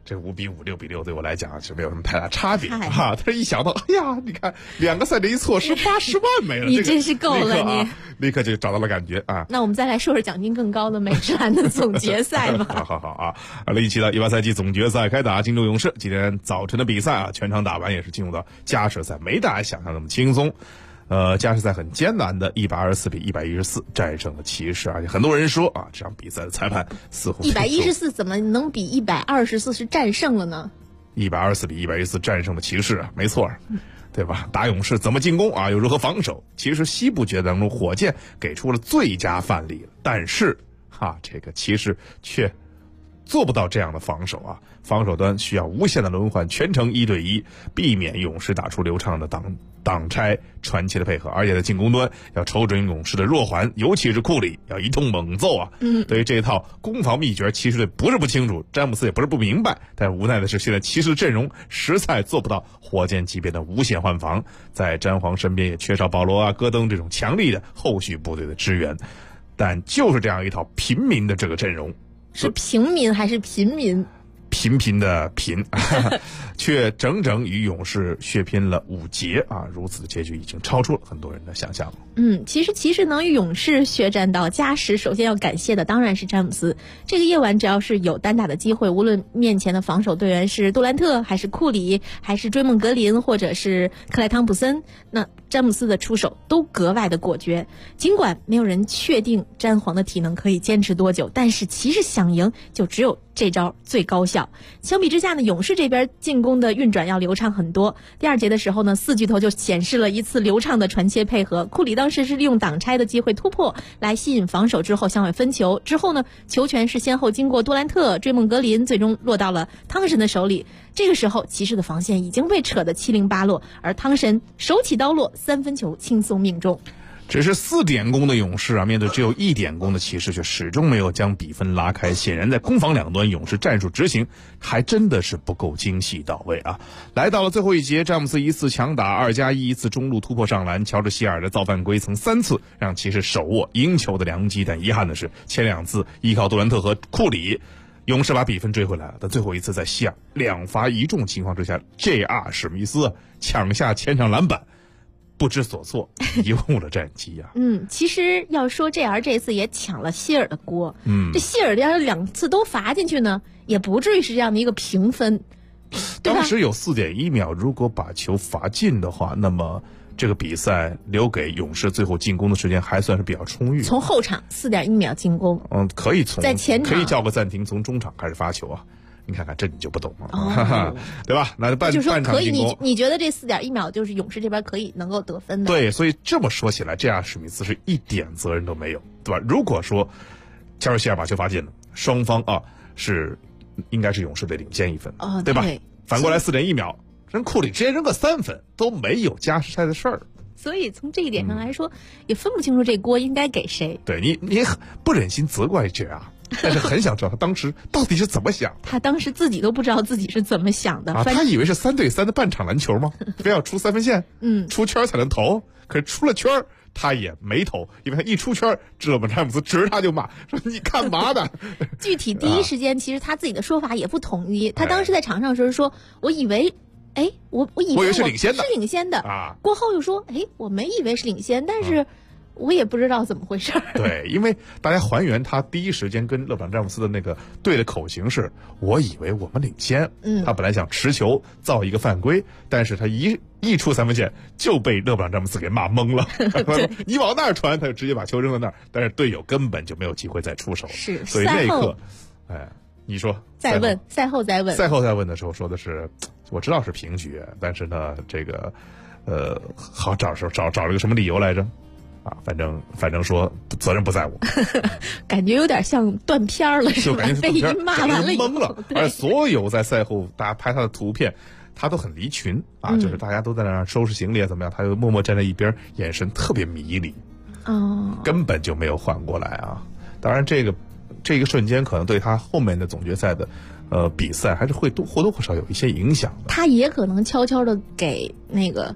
这5比5、6比6对我来讲是没有什么太大差别哈。但是一想到，哎呀，你看2个赛这一错失80万没了， 你真是够了你， 立刻就找到了感觉啊。 那我们再来说说奖金更高的美职篮的总决赛吧。 好啊，2017的18赛季总决赛开打，金州勇士今天早晨的比赛啊，全场打完也是进入到加时赛，没大家想象那么轻松。加时赛很艰难的124比114战胜了骑士，而且很多人说啊，这场比赛的裁判似乎 114怎么能比124是战胜了呢 ？124比114战胜了骑士啊，没错，对吧？打勇士怎么进攻啊，又如何防守？其实西部决赛当中，火箭给出了最佳范例了，但是这个骑士却做不到这样的防守啊！防守端需要无限的轮换，全程1对1，避免勇士打出流畅的挡拆传奇的配合，而且在进攻端要瞅准勇士的弱环，尤其是库里要一通猛揍啊！对于这套攻防秘诀，骑士队不是不清楚，詹姆斯也不是不明白，但是无奈的是，现在骑士的阵容实在做不到火箭级别的无限换防，在詹皇身边也缺少保罗啊、戈登这种强力的后续部队的支援，但就是这样一套平民的这个阵容。 是平民还是平民？ 频频的频，却整整与勇士血拼了5节啊！如此的结局已经超出了很多人的想象了。 其实骑士能与勇士血战到加时，首先要感谢的当然是詹姆斯。这个夜晚只要是有单打的机会，无论面前的防守队员是杜兰特还是库里还是追梦格林或者是克莱汤普森，那詹姆斯的出手都格外的果决。尽管没有人确定詹皇的体能可以坚持多久，但是骑士想赢就只有这招最高效。相比之下呢，勇士这边进攻的运转要流畅很多。第2节的时候呢，4巨头就显示了一次流畅的传切配合。库里当时是利用挡拆的机会突破来吸引防守，之后向外分球，之后呢球权是先后经过杜兰特、追梦格林，最终落到了汤神的手里。这个时候骑士的防线已经被扯得七零八落，而汤神手起刀落，3分球轻松命中。 只是4点攻的勇士啊，面对只有1点攻的骑士，却始终没有将比分拉开。显然在攻防两端，勇士战术执行还真的是不够精细到位啊。来到了最后一节，詹姆斯一次强打2+1，一次中路突破上篮，乔治希尔的造犯规曾3次让骑士手握赢球的良机，但遗憾的是前2次依靠杜兰特和库里，勇士把比分追回来了。但最后一次在希尔2罚1中情况之下，J.R. 史密斯抢下前场篮板，不知所措，贻误了战机啊！ 其实要说JR这次也抢了希尔的锅。这希尔要是2次都罚进去呢，也不至于是这样的一个评分。 当时有4.1秒，如果把球罚进的话，那么这个比赛留给勇士最后进攻的时间还算是比较充裕。 从后场4.1秒进攻， 可以从在前场可以叫个暂停，从中场开始发球啊。你看看，这你就不懂了，对吧？那半就是说半场进攻， 你觉得这4.1秒就是勇士这边可以能够得分的？ 对，所以这么说起来，这样史密斯是一点责任都没有，对吧？如果说乔治希尔把球罚进了，双方是应该是勇士队领先1分，对吧？反过来4.1秒，人库里直接扔个3分，都没有加时赛的事儿。 所以从这一点上来说，也分不清楚这锅应该给谁。 对你不忍心责怪JR。但是很想知道他当时到底是怎么想。 他当时自己都不知道自己是怎么想的他以为是3对3的半场篮球吗？非要出3分线，出圈才能投。可是出了圈他也没投，因为他一出圈，勒布朗詹姆斯指着他就骂说：“你干嘛的？” 具体第一时间，其实他自己的说法也不统一。他当时在场上的时候说：“我以为。”我以为是领先的啊。过后又说：“我没以为是领先，但是。”我也不知道怎么回事。 对，因为大家还原他第一时间跟勒布朗詹姆斯的那个对的口型是：我以为我们领先。他本来想持球造一个犯规，但是他一出3分线就被勒布朗詹姆斯给骂懵了。你往那儿传，他就直接把球扔到那儿，但是队友根本就没有机会再出手。 是， 所以那一刻，你说赛后再问的时候说的是，我知道是平局，但是呢，这个好找了个什么理由来着？反正说责任不在我， 感觉有点像断片了，是吧？被一骂完了懵了，而所有在赛后大家拍他的图片，他都很离群就是大家都在那儿收拾行李怎么样，他又默默站在一边，眼神特别迷离，根本就没有缓过来啊。当然，这个瞬间可能对他后面的总决赛的比赛还是会或多或少有一些影响的。 他也可能悄悄的给那个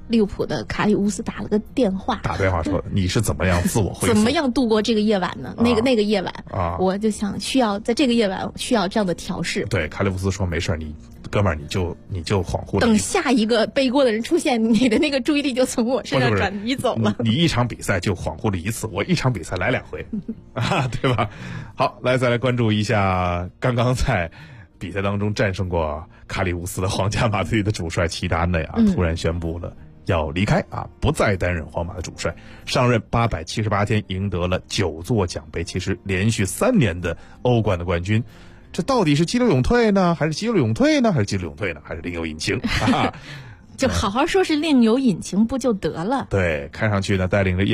利物浦的卡里乌斯打了个电话， 说你是怎么样自我恢复， 怎么样度过这个夜晚呢？那个夜晚我就想需要在这个夜晚需要这样的调试。 对，卡里乌斯说没事，你哥们儿你就恍惚了， 等下一个背锅的人出现，你的那个注意力就从我身上转移走了。 你一场比赛就恍惚了一次，我一场比赛来2回对吧？好，再来关注一下刚刚在比赛当中战胜过卡里乌斯的皇家马德里的主帅齐达内突然宣布了要离开不再担任皇马的主帅，上任878天，赢得了9座奖杯，其实连续3年的欧冠的冠军。这到底是激流勇退呢，还是激流勇退呢，还是激流勇退呢，还是另有隐情就好好说是另有隐情不就得了。 对，看上去呢，带领着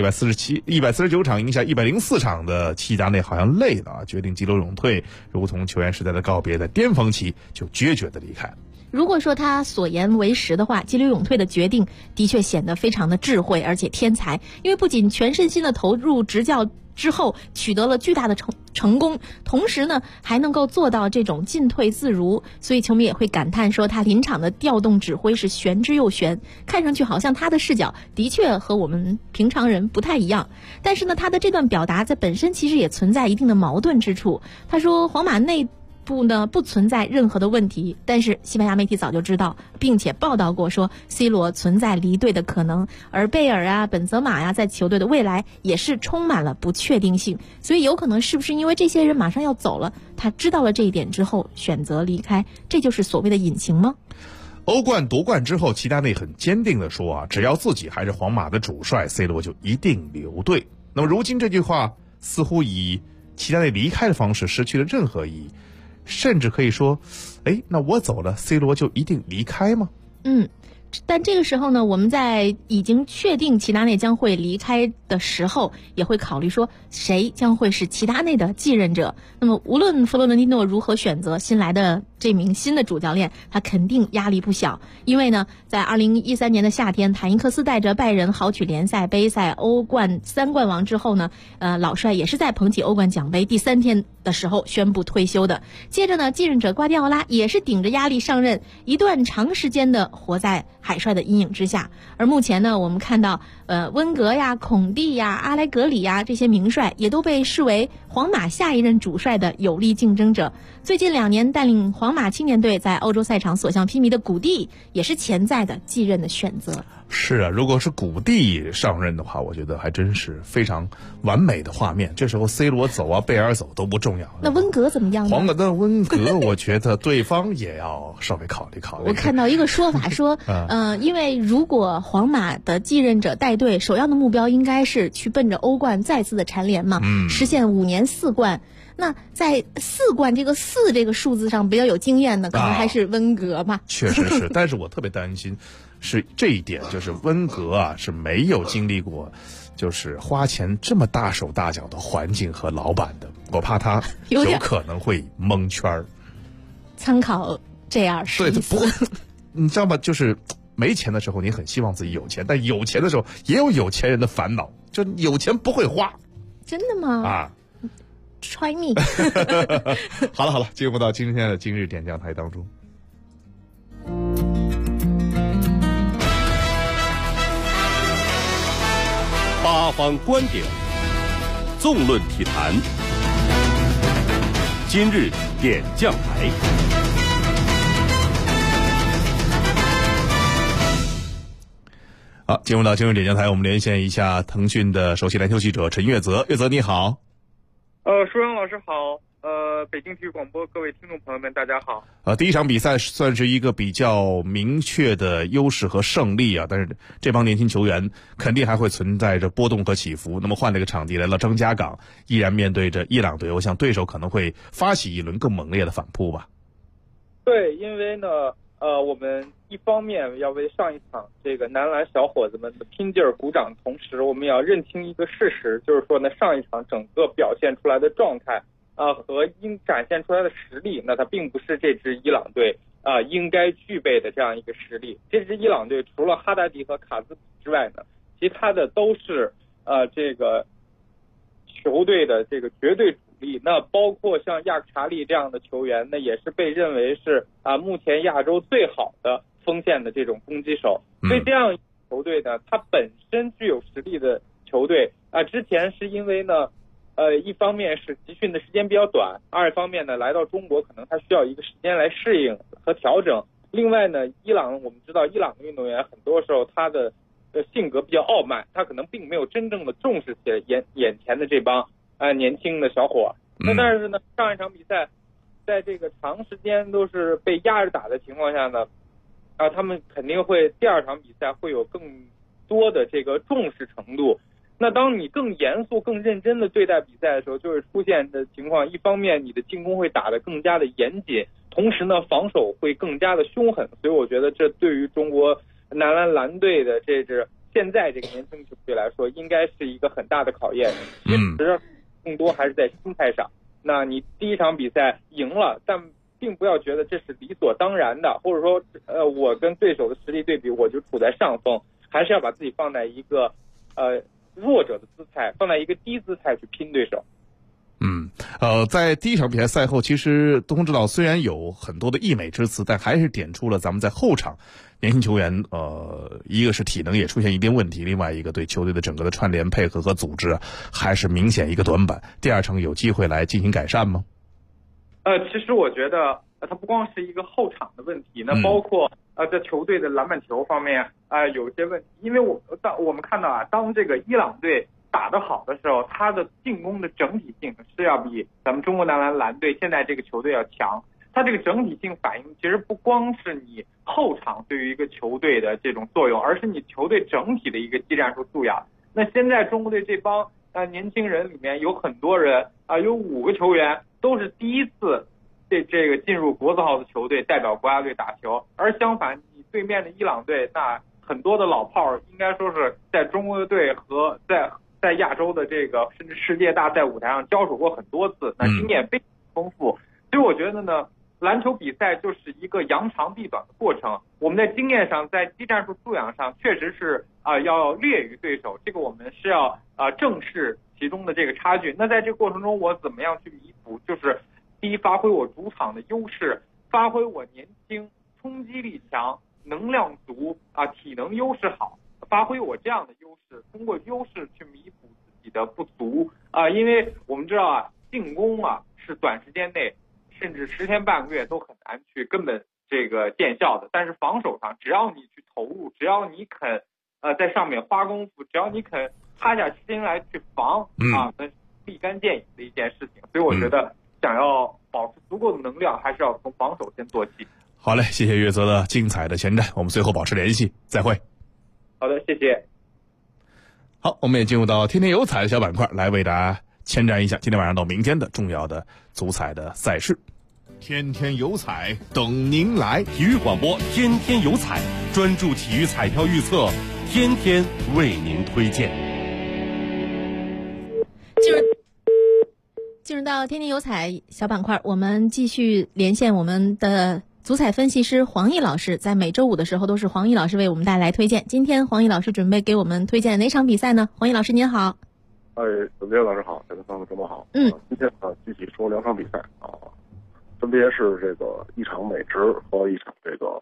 149场赢下104场的齐达内好像累了决定激流勇退，如同球员时代的告别，在巅峰期就决绝的离开。 如果说他所言为实的话，激流勇退的决定的确显得非常的智慧而且天才，因为不仅全身心的投入执教之后取得了巨大的成功，同时呢还能够做到这种进退自如，所以球迷也会感叹说他临场的调动指挥是玄之又玄，看上去好像他的视角的确和我们平常人不太一样。但是呢他的这段表达在本身其实也存在一定的矛盾之处。他说皇马内部呢不存在任何的问题，但是西班牙媒体早就知道并且报道过说 C 罗存在离队的可能，而贝尔本泽马在球队的未来也是充满了不确定性，所以有可能是不是因为这些人马上要走了，他知道了这一点之后选择离开，这就是所谓的隐情吗？ 欧冠夺冠之后，齐达内很坚定地说只要自己还是皇马的主帅， C 罗就一定留队。那么如今这句话似乎以齐达内离开的方式失去了任何意义，甚至可以说那我走了 C 罗就一定离开吗？ 但这个时候呢，我们在已经确定齐达内将会离开的时候，也会考虑说谁将会是齐达内的继任者。那么无论弗洛伦蒂诺如何选择新来的这名新的主教练，他肯定压力不小，因为呢在2013年的夏天，塔因克斯带着拜仁豪取联赛、杯赛、欧冠3冠王之后呢，老帅也是在捧起欧冠奖杯第3天的时候宣布退休的。接着呢，继任者瓜迪奥拉也是顶着压力上任，一段长时间的活在海帅的阴影之下。而目前呢，我们看到温格孔蒂阿莱格里这些名帅也都被视为皇马下一任主帅的有力竞争者。最近2年带领皇马青年队在欧洲赛场所向披靡的古蒂也是潜在的继任的选择。 是如果是古蒂上任的话，我觉得还真是非常完美的画面。这时候 C 罗走贝尔走都不重要。 那温格怎么样呢？ 皇马的温格我觉得对方也要稍微考虑考虑。 我看到一个说法说因为如果皇马的继任者带队，首要的目标应该是去奔着欧冠再次的蝉联嘛，实现5年4冠。那在4冠这个4这个数字上比较有经验的，可能还是温格吧。 确实是，但是我特别担心是这一点，就是温格是没有经历过就是花钱这么大手大脚的环境和老板的，我怕他有可能会蒙圈儿。 参考JR14。 对，不，你知道吗？就是没钱的时候你很希望自己有钱，但有钱的时候也有有钱人的烦恼，就有钱不会花。 真的吗？Try me 好了，进入到今天的今日点将台当中。 八方观点，纵论体坛，今日点将台。 好，进入到今日点将台，我们连线一下腾讯的首席篮球记者陈月泽。月泽你好。 舒阳老师好，北京体育广播各位听众朋友们大家好。 第一场比赛算是一个比较明确的优势和胜利但是这帮年轻球员肯定还会存在着波动和起伏。那么换了个场地来了张家港，依然面对着伊朗队，我想对手可能会发起一轮更猛烈的反扑吧。 对，因为呢我们一方面要为上一场这个男篮小伙子们的拼劲儿鼓掌，同时我们要认清一个事实，就是说呢，上一场整个表现出来的状态和应展现出来的实力，那它并不是这支伊朗队应该具备的这样一个实力。这支伊朗队除了哈达迪和卡兹普之外呢，其他的都是这个球队的这个绝对主力。那包括像亚克查利这样的球员，那也是被认为是目前亚洲最好的锋线的这种攻击手。所以这样球队呢，它本身具有实力的球队之前是因为呢，一方面是集训的时间比较短，二方面呢，来到中国可能他需要一个时间来适应和调整。另外呢，伊朗我们知道，伊朗的运动员很多时候他的性格比较傲慢，他可能并没有真正的重视起眼前的这帮年轻的小伙。那但是呢，上一场比赛，在这个长时间都是被压着打的情况下呢，他们肯定会第二场比赛会有更多的这个重视程度。那当你更严肃、更认真的对待比赛的时候，就会出现的情况，一方面你的进攻会打得更加的严谨，同时呢，防守会更加的凶狠。所以我觉得这对于中国男篮蓝队的这支现在这个年轻球队来说，应该是一个很大的考验。其实更多还是在心态上。那你第一场比赛赢了，但并不要觉得这是理所当然的，或者说我跟对手的实力对比我就处在上风，还是要把自己放在一个弱者的姿态，放在一个低姿态去拼对手。 在第一场比赛赛后，其实东风指导虽然有很多的溢美之词，但还是点出了咱们在后场年轻球员一个是体能也出现一定问题，另外一个对球队的整个的串联配合和组织还是明显一个短板。第二场有机会来进行改善吗？ 其实我觉得它不光是一个后场的问题，那包括在球队的篮板球方面有一些问题，因为我们看到当这个伊朗队打得好的时候，他的进攻的整体性是要比咱们中国男篮蓝队现在这个球队要强。他这个整体性反映其实不光是你后场对于一个球队的这种作用，而是你球队整体的一个技战术素养。那现在中国队这帮年轻人里面有很多人有5个球员都是第一次这个进入国字号的球队代表国家队打球，而相反你对面的伊朗队，那很多的老炮应该说是在中国队和在亚洲的这个甚至世界大赛舞台上交手过很多次，那经验非常丰富。所以我觉得呢，篮球比赛就是一个扬长避短的过程。我们在经验上，在技战术素养上，确实是要劣于对手，这个我们是要正视其中的这个差距。那在这个过程中，我怎么样去弥补？就是第一，发挥我主场的优势，发挥我年轻、冲击力强、能量足体能优势好。发挥我这样的优势，通过优势去弥补自己的不足因为我们知道进攻是短时间内甚至10天半个月都很难去根本这个见效的，但是防守上只要你去投入，只要你肯在上面花功夫，只要你肯塌下心来去防那立竿见影的一件事情。所以我觉得想要保持足够的能量，还是要从防守先做起。 好嘞，谢谢岳泽的精彩的前瞻，我们随后保持联系，再会。 好的，谢谢。 好，我们也进入到天天有彩的小板块，来为大家前瞻一下今天晚上到明天的重要的足彩的赛事。 天天有彩等您来， 体育广播天天有彩，专注体育彩票预测，天天为您推荐。 进入到天天有彩小板块，我们继续连线我们的足彩分析师黄奕老师，在每周五的时候都是黄奕老师为我们带来推荐。今天黄奕老师准备给我们推荐哪场比赛呢？黄奕老师您好。 子杰老师好，大家朋友周末好。今天具体说2场比赛分别是这个一场美职和一场这个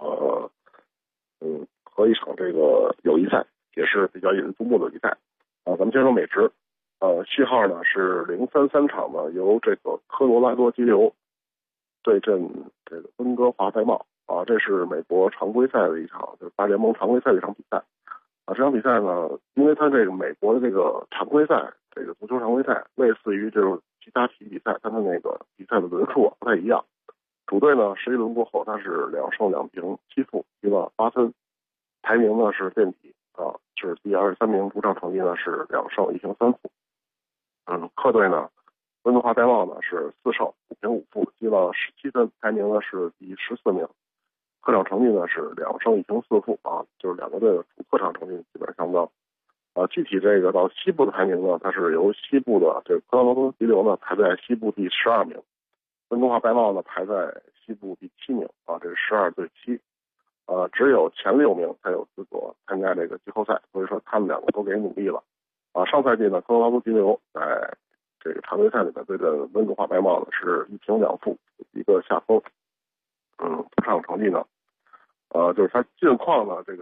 和一场这个友谊赛，也是比较引人注目的比赛咱们先说美职序号呢是033场呢，由这个科罗拉多激流对阵这个温哥华白帽这是美国常规赛的一场，就是大联盟常规赛的一场比赛这场比赛呢，因为它这个美国的这个常规赛，这个足球常规赛类似于就是其他体育比赛，它的那个比赛的轮数不太一样。主队呢11轮过后，它是2胜2平7负，积了8分，排名呢是垫底是第23名，主场成绩呢是2胜1平3负。客队呢温哥华白帽呢是4胜5平5负，积了17分，排名呢是第14名。客场成绩呢是2胜1平4负就是两个队的主客场成绩基本上相当。具体这个到西部的排名呢，它是由西部的这个科罗拉多激流呢排在西部第12名，温哥华白帽呢排在西部第7名这是12对7。只有前6名才有资格参加这个季后赛，所以说他们两个都给努力了上赛季呢，科罗拉多激流在这个常规赛里面对阵温哥华白帽呢是1平2负，一个下风。主场成绩呢就是他近况呢这个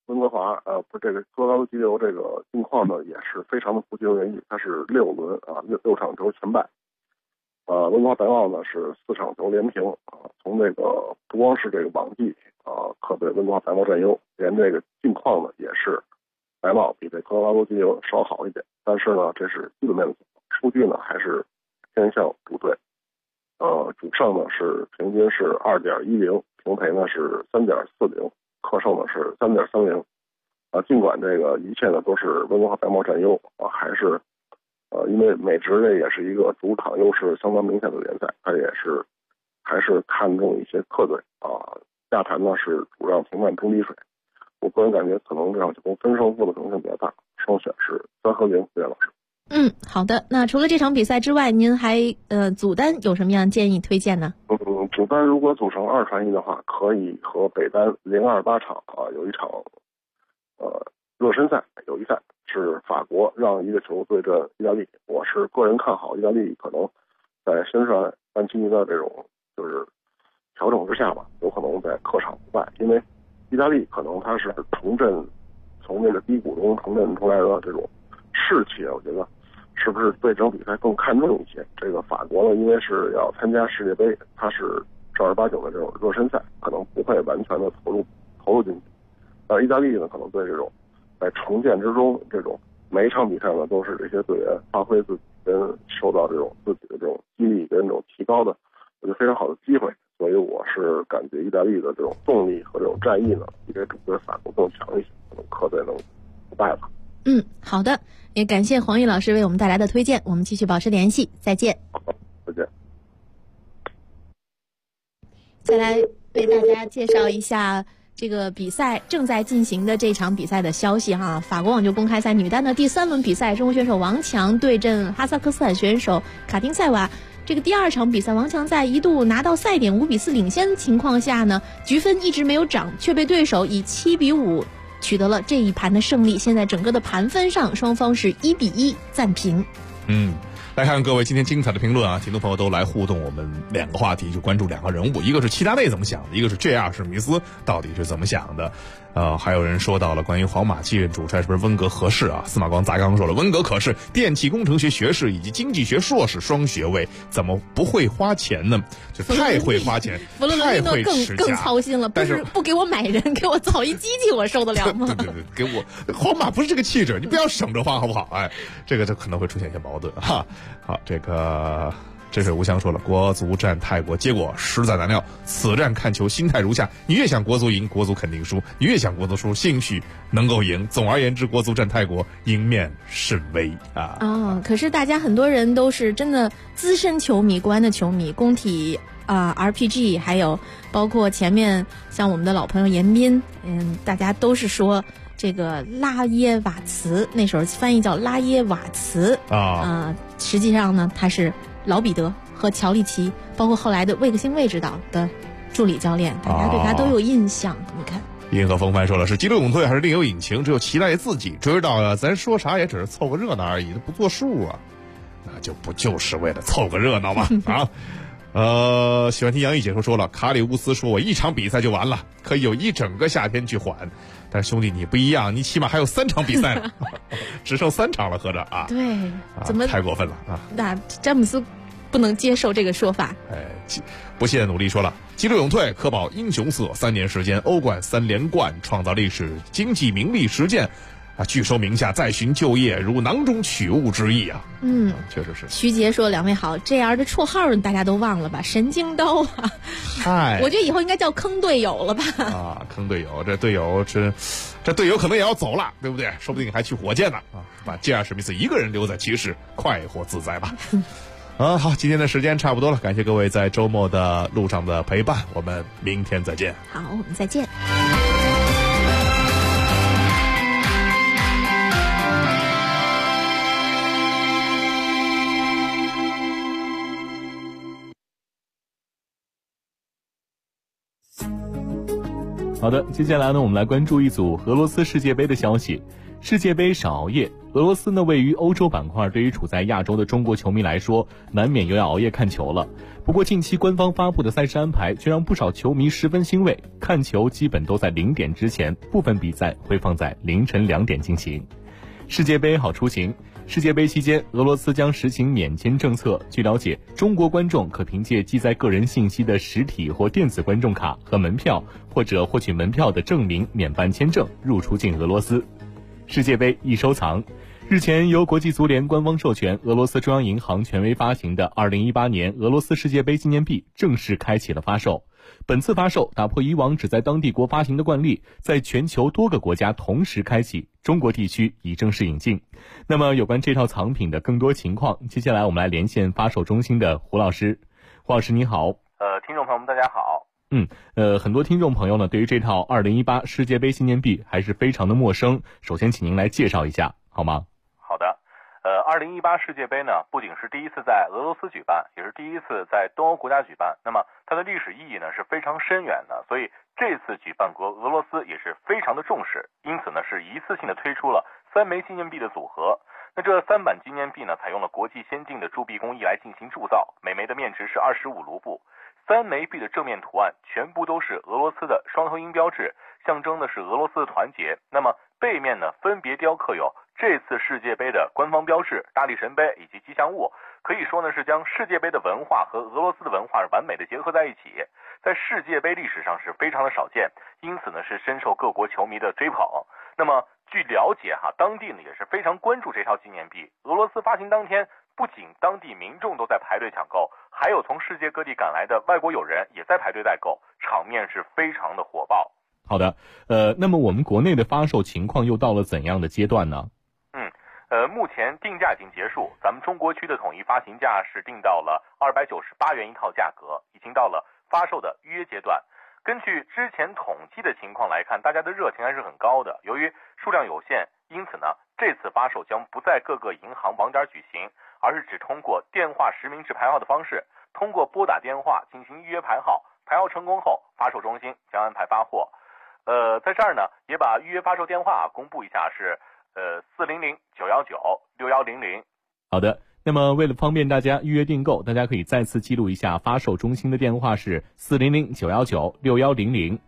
温哥华这个科罗拉多激流这个近况呢也是非常的不尽人意，它是6轮6场球全败。温哥华白帽呢是4场球连平从这个不光是这个网绩可对温哥华白帽占优，连这个近况呢也是白帽比这科罗拉多激流稍好一点，但是呢这是基本面的数据呢还是偏向主队。主胜呢是平均是2.10，平赔呢是3.40，客胜呢是3.30。尽管这个一切呢都是温哥华白帽占优还是因为美职这也是一个主场优势相当明显的联赛，它也是还是看重一些客队亚坛呢是主让平半中低水。我个人感觉可能这场球分胜负的可能性比较大，双选是3-0，岳老师。 好的。那除了这场比赛之外，您还组单有什么样建议推荐呢？ 组单如果组成2传1的话，可以和北单028场有一场热身赛，友谊赛是法国让1个球对阵意大利。我是个人看好意大利可能在身上曼奇尼的这种就是调整之下吧，有可能在客场不败，因为意大利可能它是从那个低谷中重振出来的这种士气，我觉得是不是对这场比赛更看重一些。这个法国呢，因为是要参加世界杯，它是正儿八经的这种热身赛，可能不会完全的投入进去。意大利呢，可能对这种在重建之中，这种每一场比赛呢都是这些队员发挥自己跟受到这种自己的这种激励跟这种提高的，我觉得非常好的机会。所以我是感觉意大利的这种动力和这种战役呢，比这主队法国更强一些，可能客队能不败吧。 好的，也感谢黄玉老师为我们带来的推荐，我们继续保持联系，再见。 再见。 再来为大家介绍一下这个比赛正在进行的这场比赛的消息哈。法国网球公开赛女单的第3轮比赛，中国选手王强对阵哈萨克斯坦选手卡丁塞娃。这个第2场比赛，王强在一度拿到赛点5比4领先的情况下呢，局分一直没有涨，却被对手以7比5取得了这一盘的胜利。现在整个的盘分上，双方是1比1暂平。 来看各位今天精彩的评论听众朋友都来互动我们2个话题，就关注2个人物，一个是齐达内怎么想的，一个是 JR 史密斯到底是怎么想的。还有人说到了关于皇马继任主帅是不是温格合适司马光砸缸说了，温格可是电气工程学学士以及经济学硕士双学位，怎么不会花钱呢？就太会花钱， 弗洛伦蒂诺更操心了，不给我买人，给我造一机器，我受得了吗？ 对，给我皇马不是这个气质，你不要省着花好不好？这个就可能会出现一些矛盾哈。好，这个真水无香说了，国足战泰国结果实在难料，此战看球心态如下：你越想国足赢，国足肯定输；你越想国足输，兴许能够赢。总而言之，国足战泰国赢面甚微可是大家很多人都是真的资深球迷、国安的球迷，工体RPG， 还有包括前面像我们的老朋友严彬，大家都是说这个拉耶瓦茨，那时候翻译叫拉耶瓦茨实际上呢他是老彼得和乔利奇，包括后来的魏克星卫指导的助理教练，大家对他都有印象。你看银河风帆说了，是激流勇退还是另有隐情，只有齐达自己知道咱说啥也只是凑个热闹而已，不作数那就不就是为了凑个热闹吗？喜欢听杨毅解说了，卡里乌斯说我1场比赛就完了，可以有1整个夏天去缓，但是兄弟你不一样，你起码还有3场比赛呢只剩3场了合着对怎么太过分了那詹姆斯不能接受这个说法。 不懈努力说了，激流勇退，可保英雄色，3年时间欧冠3连冠，创造历史，经济名利实践拒收名下，再寻就业，如囊中取物之意确实是。 徐杰说，2位好，JR 的绰号大家都忘了吧？神经刀我觉得以后应该叫坑队友了吧坑队友，这队友可能也要走了，对不对？说不定还去火箭呢把JR史密斯一个人留在骑士，快活自在吧好，今天的时间差不多了，感谢各位在周末的路上的陪伴，我们明天再见。 好，我们再见。 好的，接下来呢，我们来关注一组俄罗斯世界杯的消息。 世界杯少熬夜。俄罗斯呢位于欧洲板块，对于处在亚洲的中国球迷来说，难免又要熬夜看球了。不过近期官方发布的赛事安排却让不少球迷十分欣慰，看球基本都在0点之前，部分比赛会放在凌晨2点进行。世界杯好出行。世界杯期间，俄罗斯将实行免签政策。据了解，中国观众可凭借记载个人信息的实体或电子观众卡和门票，或者获取门票的证明免办签证入出境俄罗斯。世界杯易收藏。日前，由国际足联官方授权，俄罗斯中央银行权威发行的2018年俄罗斯世界杯纪念币正式开启了发售。本次发售打破以往只在当地国发行的惯例，在全球多个国家同时开启，中国地区已正式引进。那么有关这套藏品的更多情况，接下来我们来连线发售中心的胡老师。胡老师你好。 听众朋友们大家好。 很多听众朋友呢对于这套2018世界杯纪念币还是非常的陌生，首先请您来介绍一下好吗？ 好的。2018世界杯呢，不仅是第一次在俄罗斯举办，也是第一次在东欧国家举办。那么它的历史意义呢是非常深远的，所以这次举办国俄罗斯也是非常的重视，因此呢是一次性的推出了3枚纪念币的组合。那这3版纪念币呢，采用了国际先进的铸币工艺来进行铸造，每枚的面值是25卢布。3枚币的正面图案全部都是俄罗斯的双头鹰标志，象征的是俄罗斯的团结。那么背面呢，分别雕刻有这次世界杯的官方标志、大力神杯以及吉祥物，可以说呢是将世界杯的文化和俄罗斯的文化完美的结合在一起，在世界杯历史上是非常的少见，因此呢是深受各国球迷的追捧。那么据了解当地呢也是非常关注这套纪念币。俄罗斯发行当天，不仅当地民众都在排队抢购，还有从世界各地赶来的外国友人也在排队代购，场面是非常的火爆。 好的，那么我们国内的发售情况又到了怎样的阶段呢？ 目前定价已经结束，咱们中国区的统一发行价是定到了298元一套价格，已经到了发售的预约阶段。根据之前统计的情况来看，大家的热情还是很高的。由于数量有限，因此呢，这次发售将不在各个银行网点举行，而是只通过电话实名制排号的方式，通过拨打电话进行预约排号，排号成功后，发售中心将安排发货。在这儿呢，也把预约发售电话公布一下，是400-919-6100。 好的，那么为了方便大家预约订购，大家可以再次记录一下发售中心的电话是400-919-6100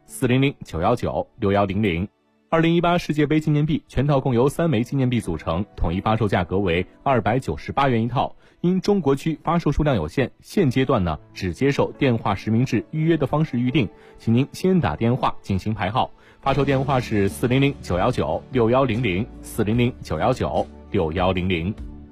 400-919-6100。2018世界杯纪念币全套共由3枚纪念币组成，统一发售价格为298元一套。因中国区发售数量有限，现阶段呢只接受电话实名制预约的方式预定，请您先打电话进行排号。发售电话是400-919-6100 400-919-6100。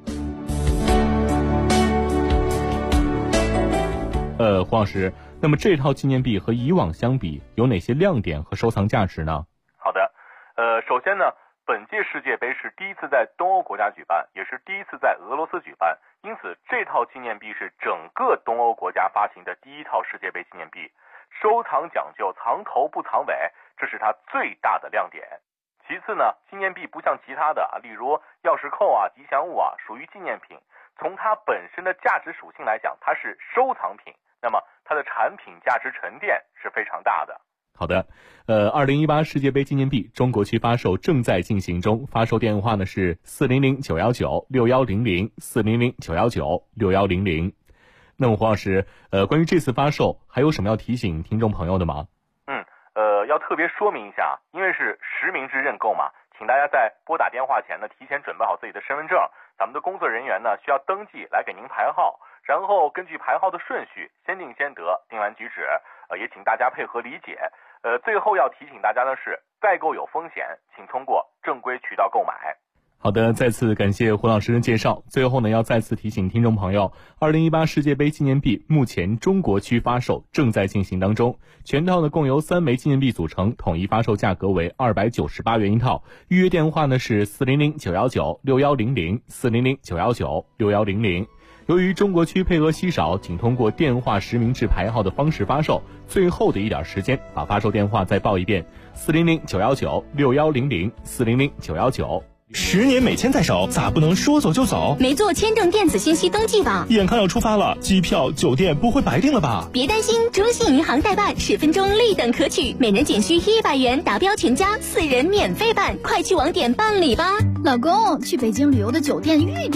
黄老师，那么这套纪念币和以往相比有哪些亮点和收藏价值呢？ 好的，首先呢，本届世界杯是第一次在东欧国家举办，也是第一次在俄罗斯举办，因此这套纪念币是整个东欧国家发行的第一套世界杯纪念币。收藏讲究藏头不藏尾，这是它最大的亮点。其次呢，纪念币不像其他的例如钥匙扣吉祥物属于纪念品，从它本身的价值属性来讲，它是收藏品，那么它的产品价值沉淀是非常大的。 好的，2018世界杯纪念币中国区发售正在进行中，发售电话呢是400-919-6100 400-919-6100。那么黄老师，关于这次发售还有什么要提醒听众朋友的吗？ 要特别说明一下，因为是实名制认购嘛，请大家在拨打电话前呢，提前准备好自己的身份证，咱们的工作人员呢需要登记来给您排号，然后根据排号的顺序先定先得，定完举止，也请大家配合理解。最后要提醒大家的是，代购有风险，请通过正规渠道购买。 好的，再次感谢胡老师的介绍。最后呢，要再次提醒听众朋友，2018世界杯纪念币目前中国区发售正在进行当中，全套呢共由3枚纪念币组成，统一发售价格为298元一套。预约电话呢是400-919-6100 400-919-6100。由于中国区配额稀少，仅通过电话实名制排号的方式发售，最后的一点时间，把发售电话再报一遍：400-919-6100 400-919 10年美签在手，咋不能说走就走？ 没做签证电子信息登记吧？ 眼看要出发了，机票、酒店不会白订了吧？ 别担心，中信银行代办10分钟立等可取，每人仅需100元，达标全家4人免费办，快去网点办理吧。 老公，去北京旅游的酒店预订